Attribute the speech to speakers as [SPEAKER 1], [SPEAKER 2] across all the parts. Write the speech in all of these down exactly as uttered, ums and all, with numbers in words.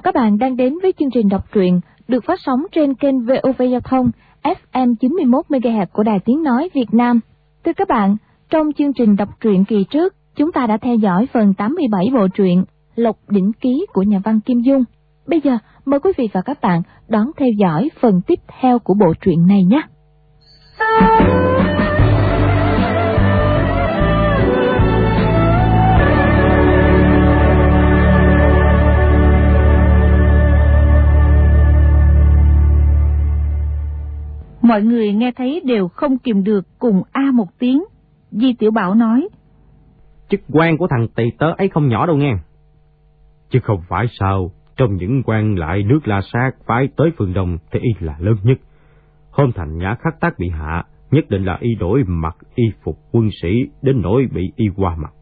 [SPEAKER 1] các bạn đang đến với chương trình đọc truyện được phát sóng trên kênh vê o vê Giao thông ép em chín mươi mốt mê ga héc của Đài Tiếng Nói Việt Nam. Thưa các bạn, trong chương trình đọc truyện kỳ trước, chúng ta đã theo dõi phần tám mươi bảy bộ truyện Lộc Đỉnh Ký của nhà văn Kim Dung. Bây giờ, mời quý vị và các bạn đón theo dõi phần tiếp theo của bộ truyện này nhé.
[SPEAKER 2] Mọi người nghe thấy đều không kìm được cùng a một tiếng. Di Tiểu Bảo nói:
[SPEAKER 3] Chức quan của thằng tỳ tớ ấy không nhỏ đâu nghe. Chứ không phải sao, trong những quan lại nước La Sát phái tới phương Đông thì y là lớn nhất. Hôm thành Nhã Khắc Tác bị hạ, nhất định là y đổi mặc y phục quân sĩ đến nỗi bị y qua mặt.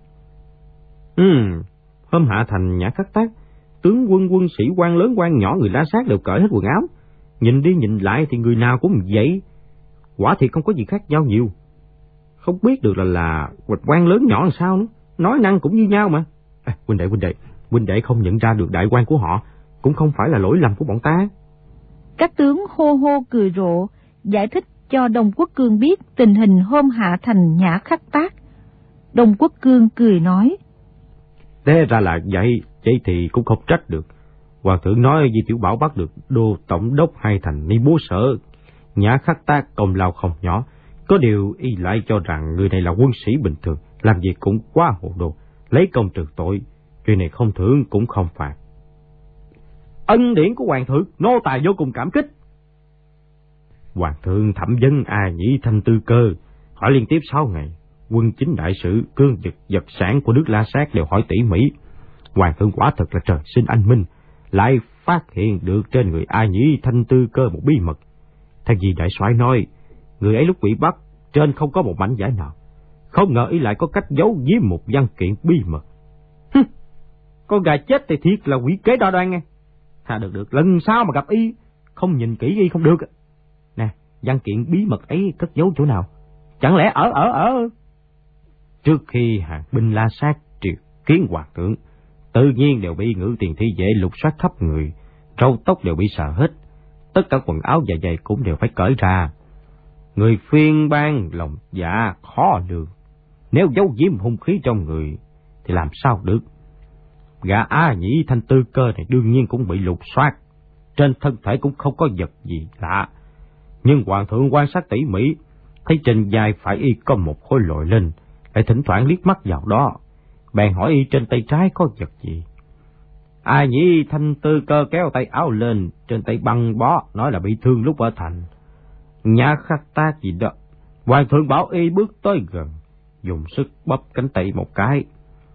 [SPEAKER 3] Ừ, hôm hạ thành Nhã Khắc Tác, tướng quân quân sĩ quan lớn quan nhỏ người La Sát đều cởi hết quần áo. Nhìn đi nhìn lại thì người nào cũng vậy, quả thì không có gì khác nhau nhiều. Không biết được là là quan lớn nhỏ làm sao nữa, nói năng cũng như nhau mà. À, huynh đệ huynh đệ, huynh đệ không nhận ra được đại quan của họ, cũng không phải là lỗi lầm của bọn ta.
[SPEAKER 2] Các tướng hô hô cười rộ, giải thích cho Đông Quốc Cương biết tình hình hôm hạ thành Nhã Khắc Tác. Đông Quốc Cương cười nói:
[SPEAKER 3] Thế ra là vậy, vậy thì cũng không trách được. Hoàng thượng nói Di Tiểu Bảo bắt được đô tổng đốc hai thành ni bố sở Nhã Khắc Tác công lao không nhỏ. Có điều y lại cho rằng người này là quân sĩ bình thường, làm việc cũng quá hồ đồ, lấy công trừ tội. Chuyện này không thưởng cũng không phạt. Ân điển của hoàng thượng, nô tài vô cùng cảm kích. Hoàng thượng thẩm vấn A Nhĩ Thanh Tư Cơ, hỏi liên tiếp sáu ngày. Quân chính đại sự, cương vực vật sản của nước La Sát đều hỏi tỉ mỉ. Hoàng thượng quả thật là trời sinh anh minh, lại phát hiện được trên người A Nhĩ Thanh Tư Cơ một bí mật. Thay vì đại soái nói, người ấy lúc bị bắt, trên không có một mảnh vải nào. Không ngờ y lại có cách giấu giếm một văn kiện bí mật. Hừm, con gà chết thì thiệt là quỷ kế đo đoan nghe. Thà được được, lần sau mà gặp y, không nhìn kỹ y không được. Nè, văn kiện bí mật ấy cất giấu chỗ nào? Chẳng lẽ ở ở ở... Trước khi hàng binh La Sát triều kiến hoàng thượng, tự nhiên đều bị ngự tiền thi vệ lục soát khắp người, râu tóc đều bị sờ hết, tất cả quần áo dạ dày cũng đều phải cởi ra. Người phiên bang lòng dạ khó lường, nếu giấu giếm hung khí trong người thì làm sao được. Gã A Nhĩ Thanh Tư Cơ này đương nhiên cũng bị lục soát, trên thân thể cũng không có vật gì lạ. Nhưng hoàng thượng quan sát tỉ mỉ, thấy trên vai phải y có một khối lồi lên, lại thỉnh thoảng liếc mắt vào đó, bèn hỏi y trên tay trái có vật gì. A Nhĩ Thanh Tư Cơ kéo tay áo lên, trên tay băng bó, nói là bị thương lúc ở thành Nhã Khắc Tác gì đó. Hoàng thượng bảo y bước tới gần, dùng sức bóp cánh tay một cái.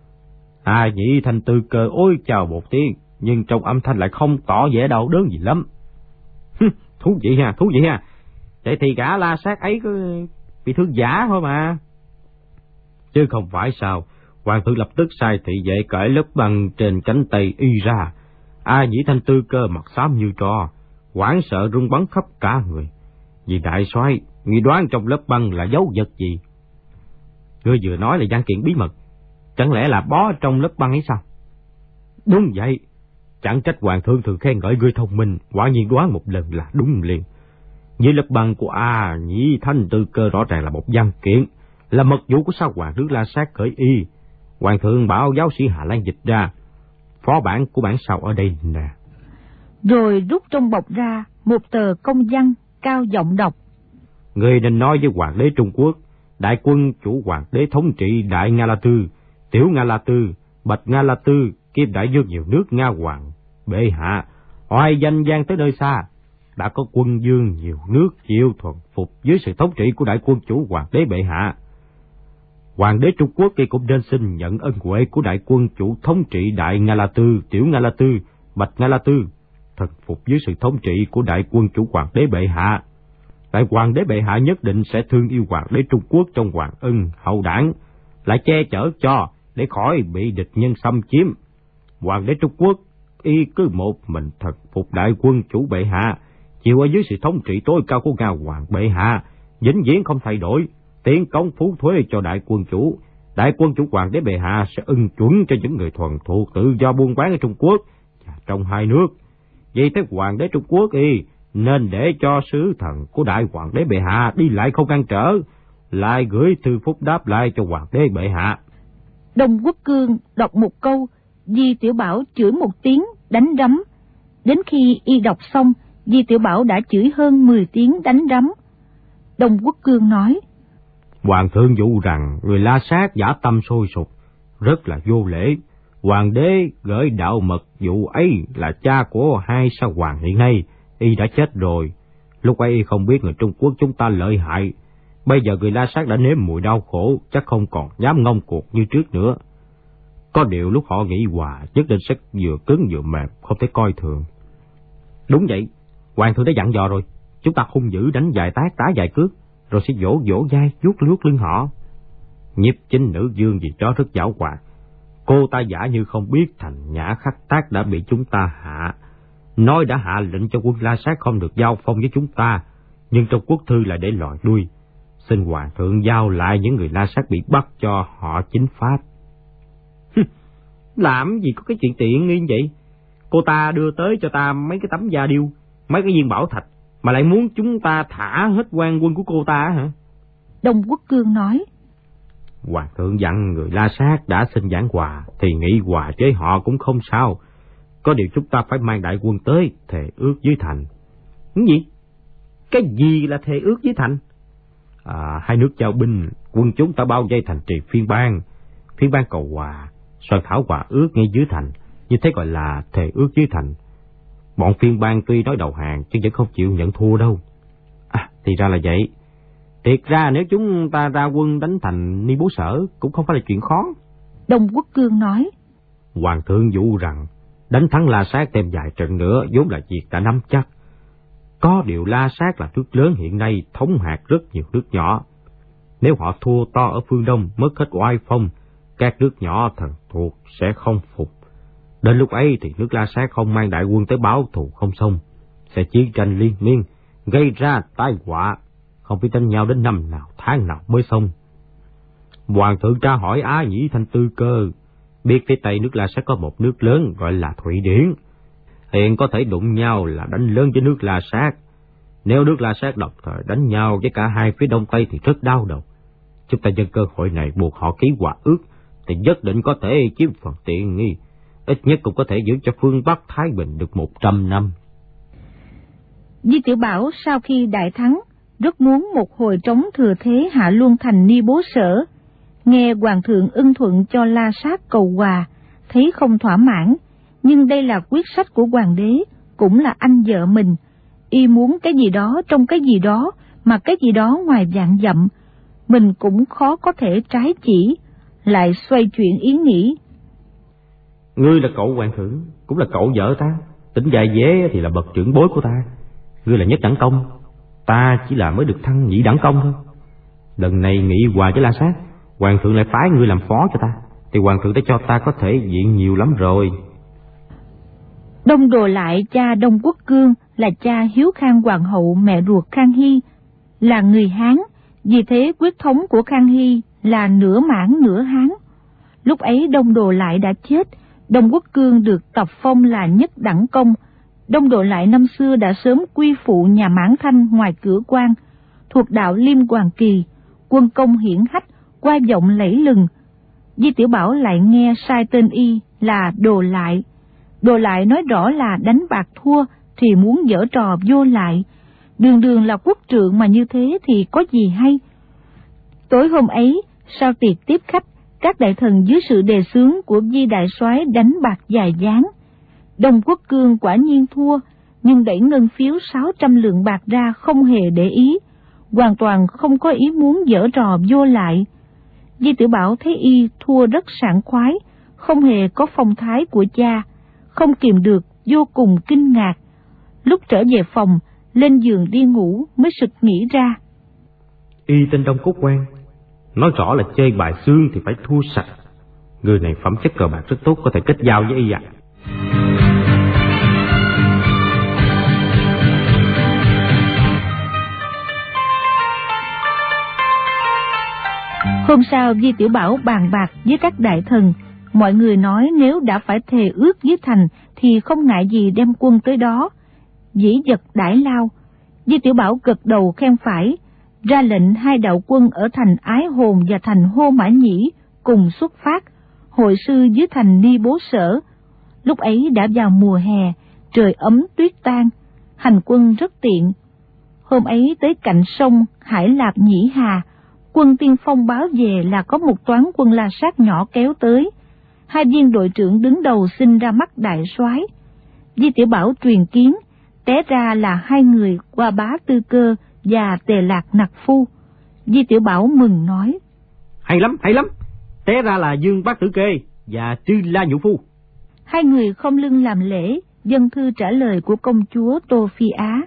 [SPEAKER 3] A Nhĩ Thanh Tư Cơ ôi chào một tiếng, nhưng trong âm thanh lại không tỏ vẻ đau đớn gì lắm. Thú vị ha, thú vị ha. Vậy thì gã La Sát ấy có bị thương giả thôi mà. Chứ không phải sao. Hoàng thượng lập tức sai thị vệ cởi lớp băng trên cánh tay y ra. A Nhĩ Thanh Tư Cơ mặt xám như tro, hoảng sợ run bắn khắp cả người. Vì đại soái, ngươi đoán trong lớp băng là dấu vật gì? Ngươi vừa nói là văn kiện bí mật, chẳng lẽ là bó trong lớp băng ấy sao? Đúng vậy, chẳng trách hoàng thượng thường khen ngợi ngươi thông minh, quả nhiên đoán một lần là đúng liền. Dưới lớp băng của A Nhĩ Thanh Tư Cơ rõ ràng là một văn kiện, là mật vụ của sao hoàng nước La Sát khởi y. Hoàng thượng bảo giáo sĩ Hà Lan dịch ra, phó bản của bản sao ở đây nè.
[SPEAKER 2] Rồi rút trong bọc ra một tờ công văn, cao giọng đọc:
[SPEAKER 3] Người nên nói với hoàng đế Trung Quốc, đại quân chủ hoàng đế thống trị Đại Nga La Tư, Tiểu Nga La Tư, Bạch Nga La Tư, kiêm đại vương nhiều nước Nga Hoàng bệ hạ, hoài danh vang tới nơi xa, đã có quân vương nhiều nước chịu thuần phục dưới sự thống trị của đại quân chủ hoàng đế bệ hạ. Hoàng đế Trung Quốc kia cũng nên xin nhận ân huệ của đại quân chủ thống trị Đại Nga La Tư, Tiểu Nga La Tư, Bạch Nga La Tư, thần phục dưới sự thống trị của đại quân chủ hoàng đế bệ hạ. Đại hoàng đế bệ hạ nhất định sẽ thương yêu hoàng đế Trung Quốc trong hoàng ân hậu đảng, lại che chở cho để khỏi bị địch nhân xâm chiếm. Hoàng đế Trung Quốc y cứ một mình thần phục đại quân chủ bệ hạ, chịu ở dưới sự thống trị tối cao của Nga Hoàng bệ hạ, vĩnh viễn không thay đổi, tiến cống phú thuế cho đại quân chủ. Đại quân chủ hoàng đế bệ hạ sẽ ưng chuẩn cho những người thuần thuộc tự do buôn bán ở Trung Quốc, và trong hai nước. Vì thế hoàng đế Trung Quốc y nên để cho sứ thần của đại hoàng đế bệ hạ đi lại không ngăn trở, lại gửi thư phúc đáp lại cho hoàng đế bệ hạ.
[SPEAKER 2] Đông Quốc Cương đọc một câu, Di Tiểu Bảo chửi một tiếng, đánh đấm. Đến khi y đọc xong, Di Tiểu Bảo đã chửi hơn mười tiếng đánh đấm. Đông Quốc Cương nói:
[SPEAKER 3] Hoàng thượng dụ rằng người La Sát giả tâm sôi sục, rất là vô lễ. Hoàng đế gửi đạo mật dụ ấy là cha của hai sao hoàng hiện nay, y đã chết rồi. Lúc ấy y không biết người Trung Quốc chúng ta lợi hại. Bây giờ người La Sát đã nếm mùi đau khổ, chắc không còn dám ngông cuồng như trước nữa. Có điều lúc họ nghĩ hòa, nhất định sẽ vừa cứng vừa mềm, không thể coi thường. Đúng vậy, hoàng thượng đã dặn dò rồi, chúng ta hung dữ đánh vài tác đá vài cước, rồi sẽ vỗ vỗ vai vuốt lướt lưng họ. Nhiếp chính nữ dương vì đó rất giảo hoạt, cô ta giả như không biết Thành Nhã Khắc Tác đã bị chúng ta hạ, nói đã hạ lệnh cho quân La Sát không được giao phong với chúng ta, nhưng trong quốc thư lại để lòi đuôi. Xin hoàng thượng giao lại những người La Sát bị bắt cho họ chính pháp. Làm gì có cái chuyện tiện nghi vậy? Cô ta đưa tới cho ta mấy cái tấm da điêu, mấy cái viên bảo thạch, mà lại muốn chúng ta thả hết quan quân của cô ta hả?
[SPEAKER 2] Đông Quốc Cương nói:
[SPEAKER 3] Hoàng thượng dặn người La Sát đã xin giảng hòa, thì nghị hòa với họ cũng không sao. Có điều chúng ta phải mang đại quân tới, thề ước với Thành. Cái gì? Cái gì là thề ước với Thành? À, hai nước giao binh, quân chúng ta bao vây thành trì phiên bang. Phiên bang cầu hòa, soạn thảo hòa ước ngay dưới thành, như thế gọi là thề ước dưới thành. Bọn phiên bang tuy nói đầu hàng, chứ vẫn không chịu nhận thua đâu. À, thì ra là vậy. Thiệt ra nếu chúng ta ra quân đánh thành Ni Bố Sở cũng không phải là chuyện khó.
[SPEAKER 2] Đông Quốc Cương nói:
[SPEAKER 3] Hoàng thượng dụ rằng đánh thắng La Sát thêm vài trận nữa vốn là việc đã nắm chắc. Có điều La Sát là nước lớn hiện nay thống hạt rất nhiều nước nhỏ. Nếu họ thua to ở phương Đông mất hết oai phong, các nước nhỏ thần thuộc sẽ không phục. Đến lúc ấy thì nước La Sát không mang đại quân tới báo thù không xong, sẽ chiến tranh liên miên, gây ra tai họa, không biết đánh nhau đến năm nào tháng nào mới xong. Hoàng thượng tra hỏi Á Nhĩ Thanh Tư Cơ, biết phía Tây nước La Sát có một nước lớn gọi là Thụy Điển, hiện có thể đụng nhau là đánh lớn với nước La Sát. Nếu nước La Sát đồng thời đánh nhau với cả hai phía Đông Tây thì rất đau đầu. Chúng ta nhân cơ hội này buộc họ ký hòa ước, thì nhất định có thể chiếm phần tiện nghi, ít nhất cũng có thể giữ cho phương Bắc Thái Bình được một trăm năm.
[SPEAKER 2] Di Tiểu Bảo sau khi đại thắng, rất muốn một hồi trống thừa thế hạ luôn thành Ni Bố Sở. Nghe hoàng thượng ưng thuận cho La Sát cầu hòa, thấy không thỏa mãn, nhưng đây là quyết sách của hoàng đế, cũng là anh vợ mình. Y muốn cái gì đó trong cái gì đó, mà cái gì đó ngoài vạn dặm, mình cũng khó có thể trái chỉ, lại xoay chuyển ý nghĩ.
[SPEAKER 3] Ngươi là cậu hoàng thượng, cũng là cậu vợ ta, tỉnh dài dế thì là bậc trưởng bối của ta. Ngươi là nhất đẳng công, ta chỉ là mới được thăng nhị đẳng công thôi. Lần này nghị hòa với La Sát, hoàng thượng lại phái ngươi làm phó cho ta, thì hoàng thượng đã cho ta có thể diện nhiều lắm rồi.
[SPEAKER 2] Đông Đồ Lại cha Đông Quốc Cương là cha Hiếu Khang hoàng hậu mẹ ruột Khang Hy, là người Hán, vì thế quyết thống của Khang Hy là nửa Mãn nửa Hán. Lúc ấy Đông Đồ Lại đã chết, Đông Quốc Cương được tập phong là nhất đẳng công. Đông Đồ Lại năm xưa đã sớm quy phụ nhà Mãn Thanh ngoài cửa quan, thuộc đạo Liêm Hoàng Kỳ, quân công hiển hách, qua vọng lẫy lừng. Di Tiểu Bảo lại nghe sai tên y là Đồ Lại. Đồ Lại nói rõ là đánh bạc thua thì muốn giở trò vô lại, đường đường là quốc trượng mà như thế thì có gì hay. Tối hôm ấy, sau tiệc tiếp khách, các đại thần dưới sự đề xướng của Di đại soái đánh bạc dài dáng. Đông Quốc Cương quả nhiên thua, nhưng đẩy ngân phiếu sáu trăm lượng bạc ra không hề để ý, hoàn toàn không có ý muốn giở trò vô lại. Di Tiểu Bảo thấy y thua rất sảng khoái, không hề có phong thái của cha, không kìm được vô cùng kinh ngạc. Lúc trở về phòng, lên giường đi ngủ mới sực nghĩ ra.
[SPEAKER 3] Y tên Đông Quốc Quan, nói rõ là chơi bài xương thì phải thua sạch. Người này phẩm chất cờ bạc rất tốt, có thể kết giao với y ạ. À.
[SPEAKER 2] Hôm sau Di Tiểu Bảo bàn bạc với các đại thần, Mọi người nói nếu đã phải thề ước với thành thì không ngại gì đem quân tới đó. Dĩ dật đãi lao, Di Tiểu Bảo gật đầu khen phải, ra lệnh hai đạo quân ở thành Ái Hồn và thành Hô Mã Nhĩ cùng xuất phát, hội sư dưới thành Ni Bố Sở. Lúc ấy đã vào mùa hè, trời ấm tuyết tan, hành quân rất tiện. Hôm ấy tới cạnh sông Hải Lạp Nhĩ Hà, quân tiên phong báo về là có một toán quân La Sát nhỏ kéo tới. Hai viên đội trưởng đứng đầu xin ra mắt đại soái. Di Tiểu Bảo truyền kiến, té ra là hai người Qua Bá Tư Cơ và Tề Lạc Nặc Phu. Di Tiểu Bảo mừng nói:
[SPEAKER 3] Hay lắm, hay lắm, té ra là Dương Bác Tử Kê và Trư La Nhũ Phu.
[SPEAKER 2] Hai người không lưng làm lễ, dâng thư trả lời của công chúa Tô Phi Á.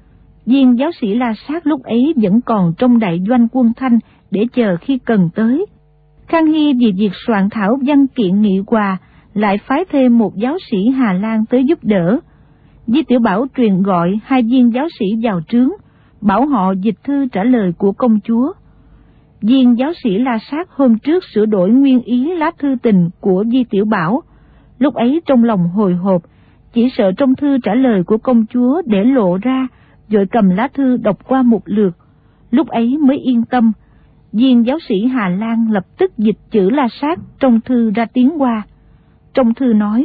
[SPEAKER 2] Viên giáo sĩ La Sát lúc ấy vẫn còn trong đại doanh quân Thanh để chờ khi cần tới. Khang Hy vì việc soạn thảo văn kiện nghị hòa, lại phái thêm một giáo sĩ Hà Lan tới giúp đỡ. Di Tiểu Bảo truyền gọi hai viên giáo sĩ vào trướng, bảo họ dịch thư trả lời của công chúa. Viên giáo sĩ La Sát hôm trước sửa đổi nguyên ý lá thư tình của Di Tiểu Bảo. Lúc ấy trong lòng hồi hộp, chỉ sợ trong thư trả lời của công chúa để lộ ra, vội cầm lá thư đọc qua một lượt. Lúc ấy mới yên tâm. Viên giáo sĩ Hà Lan lập tức dịch chữ La Sát trong thư ra tiếng Hoa. Trong thư nói: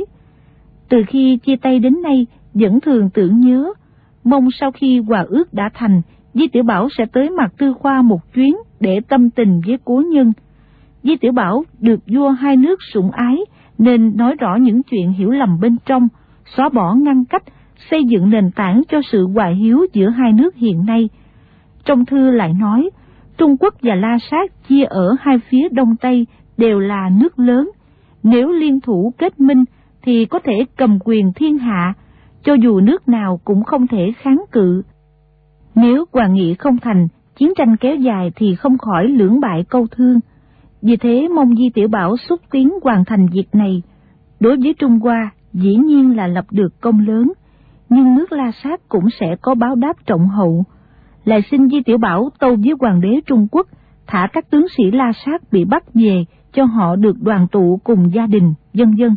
[SPEAKER 2] từ khi chia tay đến nay vẫn thường tưởng nhớ, mong sau khi hòa ước đã thành, Di Tiểu Bảo sẽ tới Mạc Tư Khoa một chuyến để tâm tình với cố nhân. Di Tiểu Bảo được vua hai nước sủng ái nên nói rõ những chuyện hiểu lầm bên trong, xóa bỏ ngăn cách, xây dựng nền tảng cho sự hòa hiếu giữa hai nước hiện nay. Trong thư lại nói, Trung Quốc và La Sát chia ở hai phía Đông Tây đều là nước lớn, nếu liên thủ kết minh thì có thể cầm quyền thiên hạ, cho dù nước nào cũng không thể kháng cự. Nếu hòa nghị không thành, chiến tranh kéo dài thì không khỏi lưỡng bại câu thương. Vì thế mong Di Tiểu Bảo xúc tiến hoàn thành việc này. Đối với Trung Hoa, dĩ nhiên là lập được công lớn, nhưng nước La Sát cũng sẽ có báo đáp trọng hậu. Lại xin Di Tiểu Bảo tâu với hoàng đế Trung Quốc, thả các tướng sĩ La Sát bị bắt về, cho họ được đoàn tụ cùng gia đình, vân vân.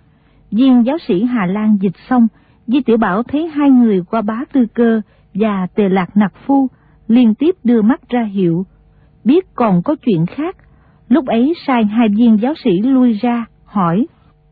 [SPEAKER 2] Viên giáo sĩ Hà Lan dịch xong, Di Tiểu Bảo thấy hai người Qua Bá Tư Cơ và Tề Lạc Nặc Phu liên tiếp đưa mắt ra hiệu, biết còn có chuyện khác. Lúc ấy sai hai viên giáo sĩ lui ra, hỏi: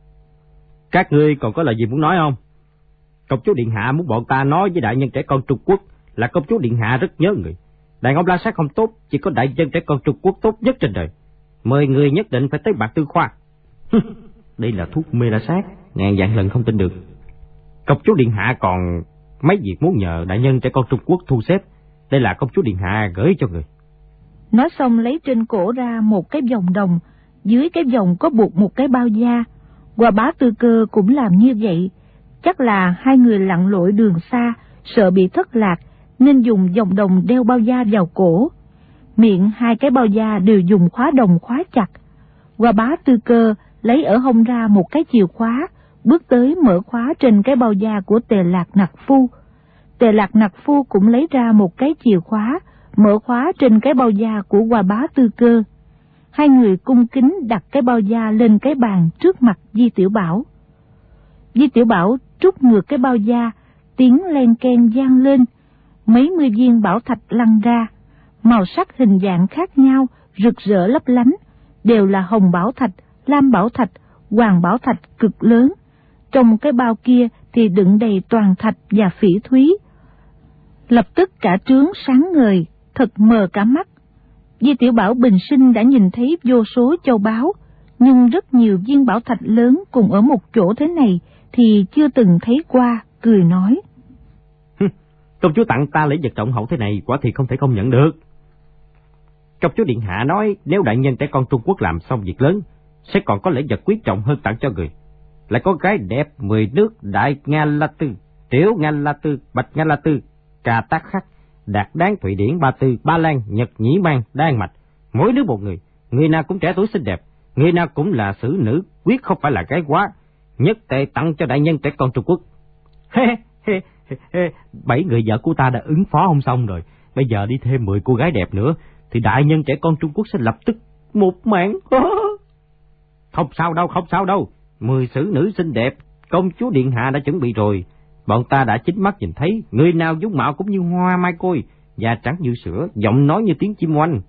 [SPEAKER 3] các ngươi còn có lời gì muốn nói không? Công chúa Điện Hạ muốn bọn ta nói với đại nhân trẻ con Trung Quốc là công chúa Điện Hạ rất nhớ người. Đàn ông La Sát không tốt, chỉ có đại nhân trẻ con Trung Quốc tốt nhất trên đời. Mời người nhất định phải tới Mạc Tư Khoa. Đây là thuốc mê La Sát, ngàn vạn lần không tin được. Công chúa Điện Hạ còn mấy việc muốn nhờ đại nhân trẻ con Trung Quốc thu xếp. Đây là công chúa Điện Hạ gửi cho người.
[SPEAKER 2] Nói xong lấy trên cổ ra một cái vòng đồng, dưới cái vòng có buộc một cái bao da. Qua Bá Tư Cơ cũng làm như vậy. Chắc là hai người lặn lội đường xa, sợ bị thất lạc, nên dùng vòng đồng đeo bao da vào cổ. Miệng hai cái bao da đều dùng khóa đồng khóa chặt. Qua Bá Tư Cơ lấy ở hông ra một cái chìa khóa, bước tới mở khóa trên cái bao da của Tề Lạc Nặc Phu. Tề Lạc Nặc Phu cũng lấy ra một cái chìa khóa, mở khóa trên cái bao da của Qua Bá Tư Cơ. Hai người cung kính đặt cái bao da lên cái bàn trước mặt Di Tiểu Bảo. Di Tiểu Bảo trút ngược cái bao da, tiếng len keng vang lên. Mấy mươi viên bảo thạch lăn ra, màu sắc hình dạng khác nhau, rực rỡ lấp lánh, đều là hồng bảo thạch, lam bảo thạch, hoàng bảo thạch cực lớn. Trong cái bao kia thì đựng đầy toàn thạch và phỉ thúy. Lập tức cả trướng sáng ngời, thật mờ cả mắt. Di Tiểu Bảo bình sinh đã nhìn thấy vô số châu báu, nhưng rất nhiều viên bảo thạch lớn cùng ở một chỗ thế này thì chưa từng thấy qua, cười nói:
[SPEAKER 3] công chúa tặng ta lễ vật trọng hậu thế này, quả thì không thể không nhận được. Công chúa Điện Hạ nói nếu đại nhân trẻ con Trung Quốc làm xong việc lớn, sẽ còn có lễ vật quý trọng hơn tặng cho người. Lại có gái đẹp mười nước Đại Nga La Tư, Tiểu Nga La Tư, Bạch Nga La Tư, Cà Tác Khắc, Đạt Đáng, Thụy Điển, Ba Tư, Ba Lan, Nhật, Nhĩ Man, Đan Mạch, mỗi nước một người, người nào cũng trẻ tuổi xinh đẹp, người nào cũng là xử nữ, quyết không phải là gái quá, nhất tệ tặng cho đại nhân trẻ con Trung Quốc. He he he, bảy người vợ của ta đã ứng phó không xong rồi, bây giờ đi thêm mười cô gái đẹp nữa, thì đại nhân trẻ con Trung Quốc sẽ lập tức một mạng. Không sao đâu, không sao đâu. Mười xử nữ xinh đẹp, công chúa điện hạ đã chuẩn bị rồi. Bọn ta đã chính mắt nhìn thấy, người nào dung mạo cũng như hoa mai côi, da trắng như sữa, giọng nói như tiếng chim oanh.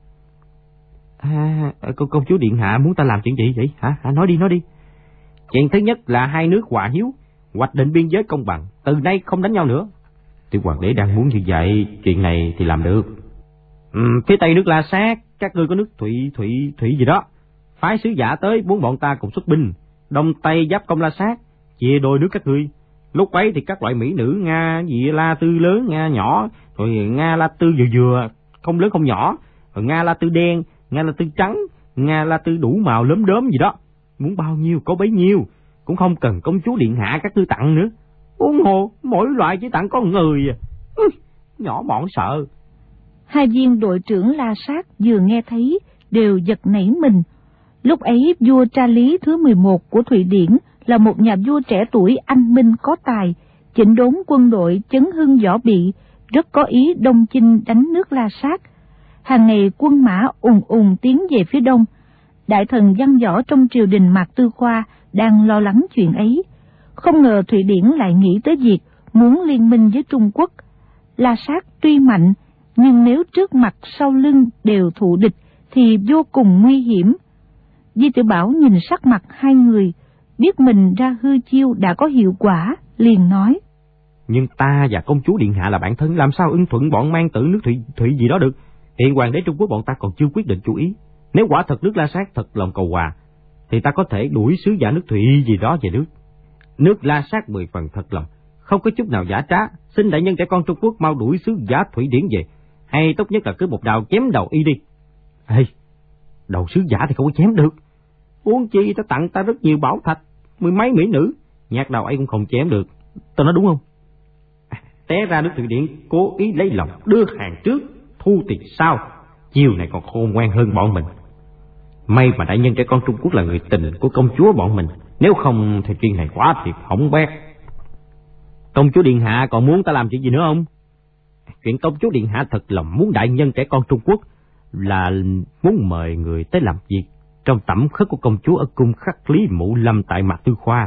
[SPEAKER 3] À, công, công chúa điện hạ muốn ta làm chuyện gì vậy? Hả? Hả? Nói đi, nói đi. Chuyện thứ nhất là hai nước hòa hiếu, hoạch định biên giới công bằng, từ nay không đánh nhau nữa. Tiểu hoàng đế đang muốn như vậy, chuyện này thì làm được. Ừ, phía tây nước La Sát, các ngươi có nước Thụy, Thụy, Thụy gì đó. Phái sứ giả tới muốn bọn ta cùng xuất binh, đông tây giáp công La Sát, chia đôi nước các ngươi. Lúc ấy thì các loại mỹ nữ Nga gì La Tư lớn, Nga nhỏ, rồi Nga La Tư vừa vừa, không lớn không nhỏ, rồi Nga La Tư đen, Nga La Tư trắng, Nga La Tư đủ màu lốm đốm gì đó. Muốn bao nhiêu có bấy nhiêu, cũng không cần công chúa điện hạ các ngươi tặng nữa. Huống hồ mỗi loại chỉ tặng con người à. Ừ, nhỏ mọn sợ.
[SPEAKER 2] Hai viên đội trưởng La Sát vừa nghe thấy đều giật nảy mình. Lúc ấy vua Tra Lý thứ mười một của Thụy Điển là một nhà vua trẻ tuổi anh minh có tài, chỉnh đốn quân đội chấn hưng võ bị, rất có ý đông chinh đánh nước La Sát. Hàng ngày quân mã ùn ùn tiến về phía đông. Đại thần văn võ trong triều đình Mạc Tư Khoa đang lo lắng chuyện ấy. Không ngờ Thụy Điển lại nghĩ tới việc muốn liên minh với Trung Quốc. La Sát tuy mạnh, nhưng nếu trước mặt sau lưng đều thù địch thì vô cùng nguy hiểm. Di Tiểu Bảo nhìn sắc mặt hai người, biết mình ra hư chiêu đã có hiệu quả, liền nói.
[SPEAKER 3] Nhưng ta và công chúa điện hạ là bạn thân, làm sao ưng thuận bọn mang tử nước Thụy, Thụy gì đó được. Hiện hoàng đế Trung Quốc bọn ta còn chưa quyết định chủ ý. Nếu quả thật nước La Sát thật lòng cầu hòa, thì ta có thể đuổi sứ giả nước Thụy gì đó về nước. Nước La Sát mười phần thật lòng, không có chút nào giả trá. Xin đại nhân trẻ con Trung Quốc mau đuổi sứ giả Thụy Điển về, hay tốt nhất là cứ một đào chém đầu y đi. Ê, đầu sứ giả thì không có chém được. Uống chi ta tặng ta rất nhiều bảo thạch, mười mấy mỹ nữ, nhạc đầu ấy cũng không chém được. Tôi nói đúng không? À, té ra nước Thụy Điển cố ý lấy lòng, đưa hàng trước, thu tiền sau. Chiều này còn khôn ngoan hơn bọn mình. May mà đại nhân trẻ con Trung Quốc là người tình của công chúa bọn mình, nếu không thì chuyện này quá thiệt hỏng bét. Công chúa điện hạ còn muốn ta làm chuyện gì nữa không? Chuyện công chúa điện hạ thật lòng muốn đại nhân trẻ con Trung Quốc là muốn mời người tới làm việc trong tẩm khất của công chúa ở cung Khắc Lý Mụ Lâm tại Mạc Tư Khoa.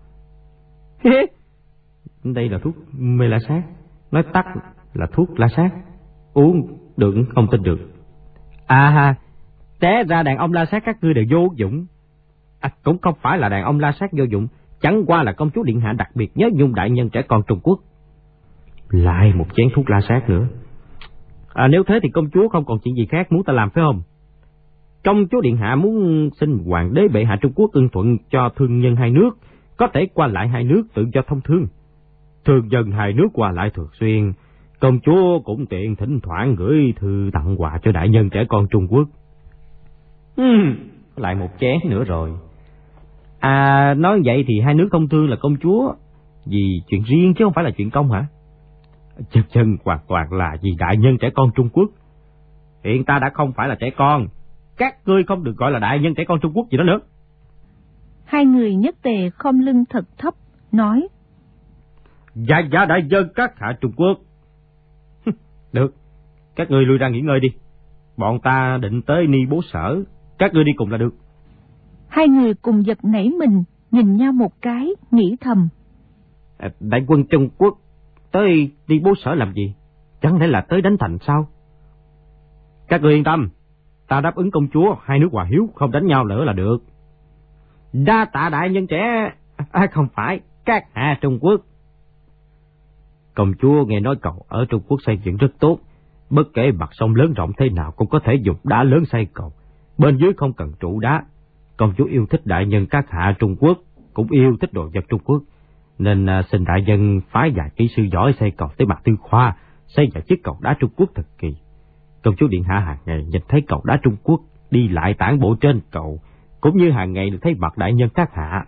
[SPEAKER 3] Đây là thuốc mê la sát, nói tắt là thuốc la sát, uống được không tin được. À ha, té ra đàn ông la sát các ngươi đều vô dụng. À, cũng không phải là đàn ông la sát vô dụng, chẳng qua là công chúa điện hạ đặc biệt nhớ nhung đại nhân trẻ con Trung Quốc. Lại một chén thuốc la sát nữa. À, nếu thế thì công chúa không còn chuyện gì khác muốn ta làm phải không? Công chúa điện hạ muốn xin hoàng đế bệ hạ Trung Quốc ưng thuận cho thương nhân hai nước có thể qua lại hai nước tự do thông thương. Thương nhân hai nước qua lại thường xuyên, công chúa cũng tiện thỉnh thoảng gửi thư tặng quà cho đại nhân trẻ con Trung Quốc. Uhm, lại một chén nữa rồi. À, nói vậy thì hai nước thông thương là công chúa vì chuyện riêng chứ không phải là chuyện công hả? Chân chân hoàn toàn là vì đại nhân trẻ con Trung Quốc. Hiện ta đã không phải là trẻ con, các ngươi không được gọi là đại nhân trẻ con Trung Quốc gì đó nữa.
[SPEAKER 2] Hai người nhất tề khom lưng thật thấp, nói.
[SPEAKER 3] Dạ dạ đại nhân các hạ Trung Quốc. Được, các ngươi lui ra nghỉ ngơi đi. Bọn ta định tới Ni Bố Sở, các ngươi đi cùng là được.
[SPEAKER 2] Hai người cùng giật nảy mình, nhìn nhau một cái, nghĩ thầm.
[SPEAKER 3] À, đại quân Trung Quốc tới Ni Bố Sở làm gì? Chẳng lẽ là tới đánh thành sao? Các ngươi yên tâm, ta đáp ứng công chúa, hai nước hòa hiếu, không đánh nhau nữa là được. Đa tạ đại nhân trẻ, à, không phải, các hạ Trung Quốc. Công chúa nghe nói cầu ở Trung Quốc xây dựng rất tốt, bất kể mặt sông lớn rộng thế nào cũng có thể dùng đá lớn xây cầu, bên dưới không cần trụ đá. Công chúa yêu thích đại nhân các hạ Trung Quốc, cũng yêu thích đồ vật Trung Quốc, nên uh, xin đại nhân phái vài kỹ sư giỏi xây cầu tới Mạc Tư Khoa, xây vài chiếc cầu đá Trung Quốc thật kỳ. Công chúa điện hạ hàng ngày nhìn thấy cầu đá Trung Quốc đi lại tản bộ trên cầu, cũng như hàng ngày được thấy mặt đại nhân các hạ.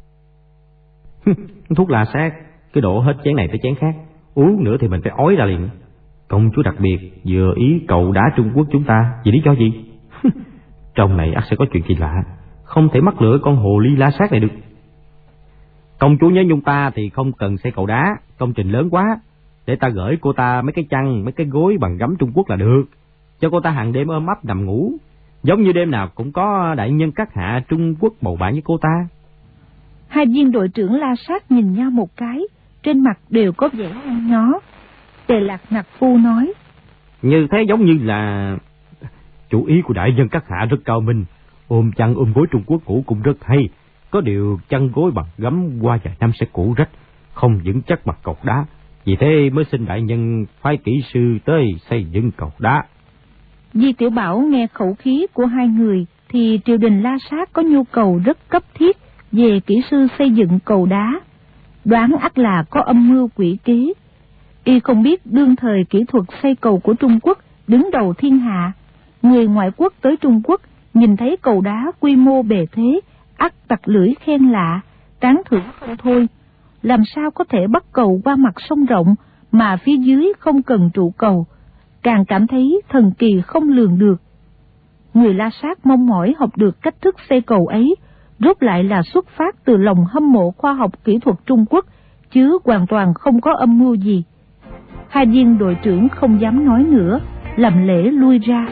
[SPEAKER 3] Thuốc la sát, cứ đổ hết chén này tới chén khác, uống nữa thì mình phải ói ra liền. Công chúa đặc biệt vừa ý cầu đá Trung Quốc chúng ta, vì lý do gì? Trong này ắt sẽ có chuyện kỳ lạ, không thể mắc lửa con hồ ly la sát này được. Công chúa nhớ nhung ta thì không cần xây cầu đá, công trình lớn quá, để ta gửi cô ta mấy cái chăn, mấy cái gối bằng gấm Trung Quốc là được, cho cô ta hàng đêm ôm ấp nằm ngủ. Giống như đêm nào cũng có đại nhân các hạ Trung Quốc bầu bạn với cô ta.
[SPEAKER 2] Hai viên đội trưởng La Sát nhìn nhau một cái, trên mặt đều có vẻ nhăn nhó. Tề Lạc Nặc Phu nói:
[SPEAKER 3] Như thế giống như là chủ ý của đại nhân các hạ rất cao minh, ôm chăn ôm gối Trung Quốc cũ cũng rất hay. Có điều chăn gối bằng gấm qua vài năm sẽ cũ rách, không vững chắc mặt cọc đá. Vì thế mới xin đại nhân phái kỹ sư tới xây dựng cầu đá.
[SPEAKER 2] Di Tiểu Bảo nghe khẩu khí của hai người thì triều đình La Sát có nhu cầu rất cấp thiết về kỹ sư xây dựng cầu đá. Đoán ắt là có âm mưu quỷ kế. Y không biết đương thời kỹ thuật xây cầu của Trung Quốc đứng đầu thiên hạ. Người ngoại quốc tới Trung Quốc nhìn thấy cầu đá quy mô bề thế, ắt tặc lưỡi khen lạ, tán thưởng không thôi. Làm sao có thể bắt cầu qua mặt sông rộng mà phía dưới không cần trụ cầu, càng cảm thấy thần kỳ không lường được. Người La Sát mong mỏi học được cách thức xây cầu ấy, rốt lại là xuất phát từ lòng hâm mộ khoa học kỹ thuật Trung Quốc, chứ hoàn toàn không có âm mưu gì. Hai viên đội trưởng không dám nói nữa, làm lễ lui ra.